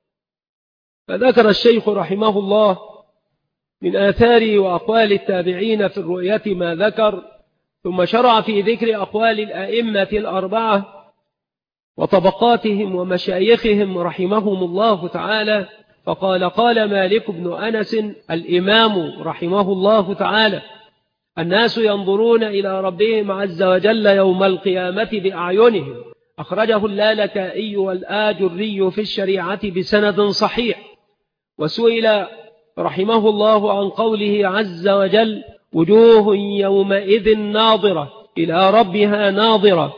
فذكر الشيخ رحمه الله من آثار وأقوال التابعين في الرؤية ما ذكر، ثم شرع في ذكر أقوال الأئمة الأربعة وطبقاتهم ومشايخهم رحمهم الله تعالى. فقال: قال مالك بن أنس الإمام رحمه الله تعالى: الناس ينظرون إلى ربهم عز وجل يوم القيامة بأعينهم. أخرجه اللالكائي والآجري في الشريعة بسند صحيح. وسئل رحمه الله عن قوله عز وجل: وجوه يومئذ ناظرة إلى ربها ناظرة،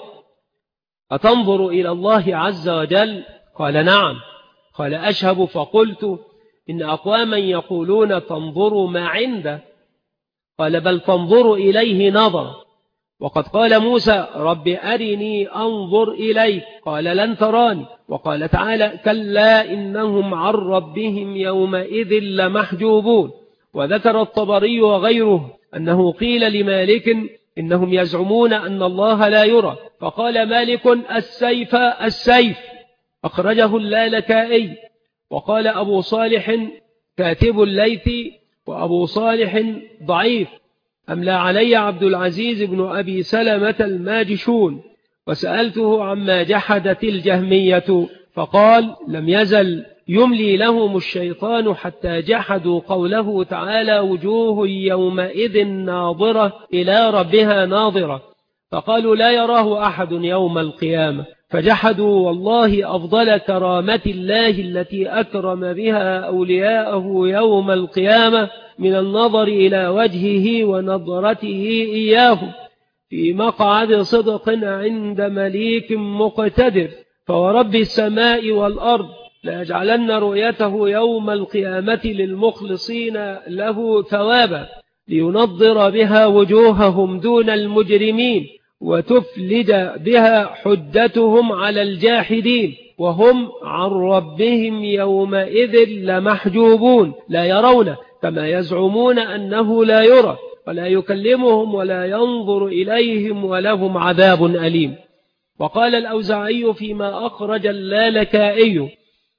أتنظر إلى الله عز وجل؟ قال: نعم. قال أشهب فقلت: إن أقواما يقولون تنظر ما عنده. قال: بل تنظر إليه نظر. وقد قال موسى: رب أرني أنظر إليك، قال: لن تراني. وقال تعالى: كلا إنهم عن ربهم يومئذ لمحجوبون. وذكر الطبري وغيره أنه قيل لمالك: إنهم يزعمون أن الله لا يرى، فقال مالك: السيف السيف. أخرجه اللالكائي. وقال أبو صالح كاتب الليث: وأبو صالح ضعيف، أملى علي عبد العزيز بن أبي سلمة الماجشون، وسألته عما جحدت الجهمية، فقال: لم يزل يملي لهم الشيطان حتى جحدوا قوله تعالى: وجوه يومئذ ناظرة إلى ربها ناظرة، فقالوا: لا يراه أحد يوم القيامة، فجحدوا والله أفضل كرامة الله التي أكرم بها أولياءه يوم القيامة من النظر إلى وجهه ونظرته إياه في مقعد صدق عند مليك مقتدر. فورب السماء والأرض ليجعلن رؤيته يوم القيامة للمخلصين له ثوابا، لينظر بها وجوههم دون المجرمين، وتفلج بها حجتهم على الجاحدين، وهم عن ربهم يومئذ لمحجوبون، لا يرونه كما يزعمون أنه لا يرى، ولا يكلمهم ولا ينظر إليهم، ولهم عذاب أليم. وقال الأوزاعي فيما أخرج اللالكائي: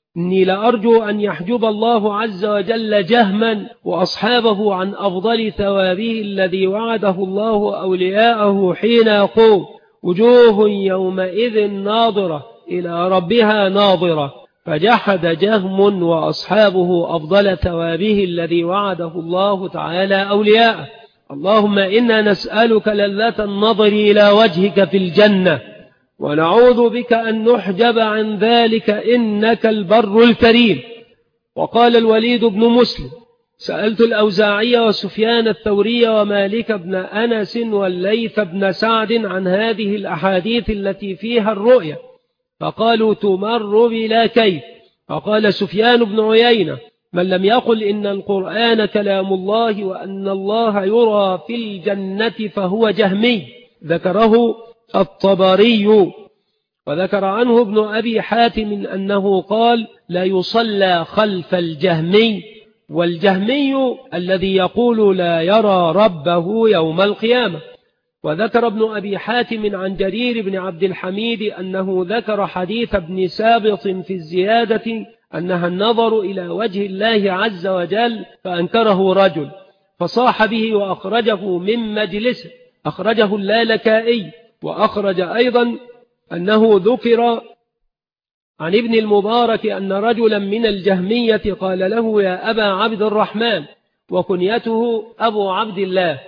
إني لأرجو أن يحجب الله عز وجل جهما وأصحابه عن أفضل ثوابه الذي وعده الله أولياءه حين يقول وجوه يومئذ ناظرة إلى ربها ناظرة، فجحد جهم وأصحابه أفضل ثوابه الذي وعده الله تعالى أولياءه. اللهم إنا نسألك لذة النظر إلى وجهك في الجنة، ونعوذ بك أن نحجب عن ذلك إنك البر الكريم. وقال الوليد بن مسلم سألت الأوزاعي وسفيان الثوري ومالك بن أنس والليث بن سعد عن هذه الأحاديث التي فيها الرؤيا، فقالوا تمر بلا كيف. فقال سفيان بن عيينة من لم يقل إن القرآن كلام الله وأن الله يرى في الجنة فهو جهمي. ذكره الطبري. وذكر عنه ابن أبي حاتم أنه قال لا يصلى خلف الجهمي، والجهمي الذي يقول لا يرى ربه يوم القيامة. وذكر ابن أبي حاتم عن جرير بن عبد الحميد أنه ذكر حديث ابن سابط في الزيادة أنها النظر إلى وجه الله عز وجل، فأنكره رجل فصاح به وأخرجه من مجلسه. أخرجه اللالكائي. وأخرج أيضا أنه ذكر عن ابن المبارك أن رجلا من الجهمية قال له يا أبا عبد الرحمن، وكنيته أبو عبد الله،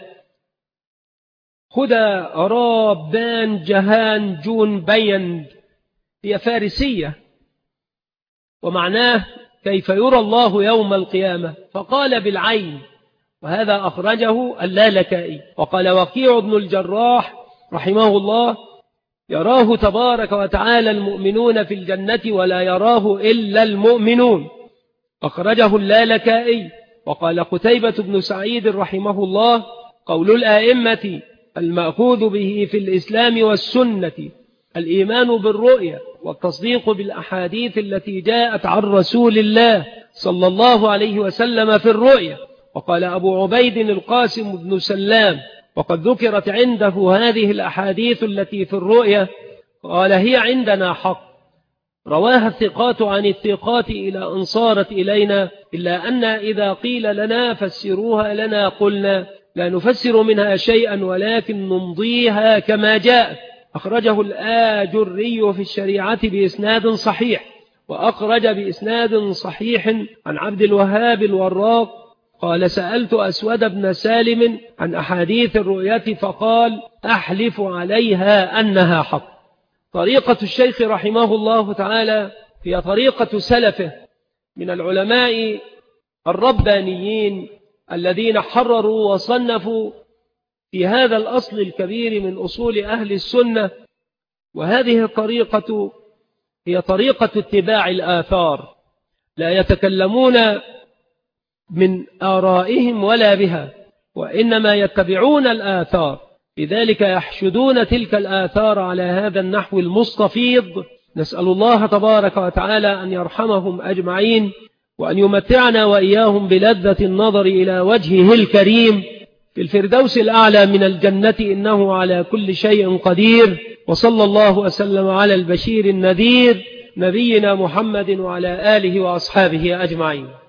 خذ رابان جهان جون بين، هي فارسية ومعناه كيف يرى الله يوم القيامة، فقال بالعين. وهذا أخرجه اللالكائي. وقال وكيع بن الجراح رحمه الله يراه تبارك وتعالى المؤمنون في الجنة ولا يراه إلا المؤمنون. أخرجه اللالكائي. وقال قتيبة بن سعيد رحمه الله قول الآئمة المأخوذ به في الإسلام والسنة الإيمان بالرؤيا والتصديق بالأحاديث التي جاءت عن رسول الله صلى الله عليه وسلم في الرؤيا. وقال أبو عبيد القاسم بن سلام وقد ذكرت عنده هذه الأحاديث التي في الرؤيا قال هي عندنا حق، رواها الثقات عن الثقات إلى أن صارت إلينا، إلا أن إذا قيل لنا فسروها لنا قلنا لا نفسر منها شيئا ولكن نمضيها كما جاءت. أخرجه الآجري في الشريعة بإسناد صحيح. وأخرج بإسناد صحيح عن عبد الوهاب الوراق قال سألت أسود بن سالم عن أحاديث الرؤية فقال أحلف عليها أنها حق. طريقة الشيخ رحمه الله تعالى هي طريقة سلفه من العلماء الربانيين الذين حرروا وصنفوا في هذا الأصل الكبير من أصول أهل السنة. وهذه الطريقة هي طريقة اتباع الآثار، لا يتكلمون من آرائهم ولا بها، وإنما يتبعون الآثار، لذلك يحشدون تلك الآثار على هذا النحو المستفيض. نسأل الله تبارك وتعالى أن يرحمهم أجمعين، وأن يمتعنا وإياهم بلذة النظر إلى وجهه الكريم في الفردوس الأعلى من الجنة، إنه على كل شيء قدير. وصلى الله وسلم على البشير النذير نبينا محمد وعلى آله وأصحابه أجمعين.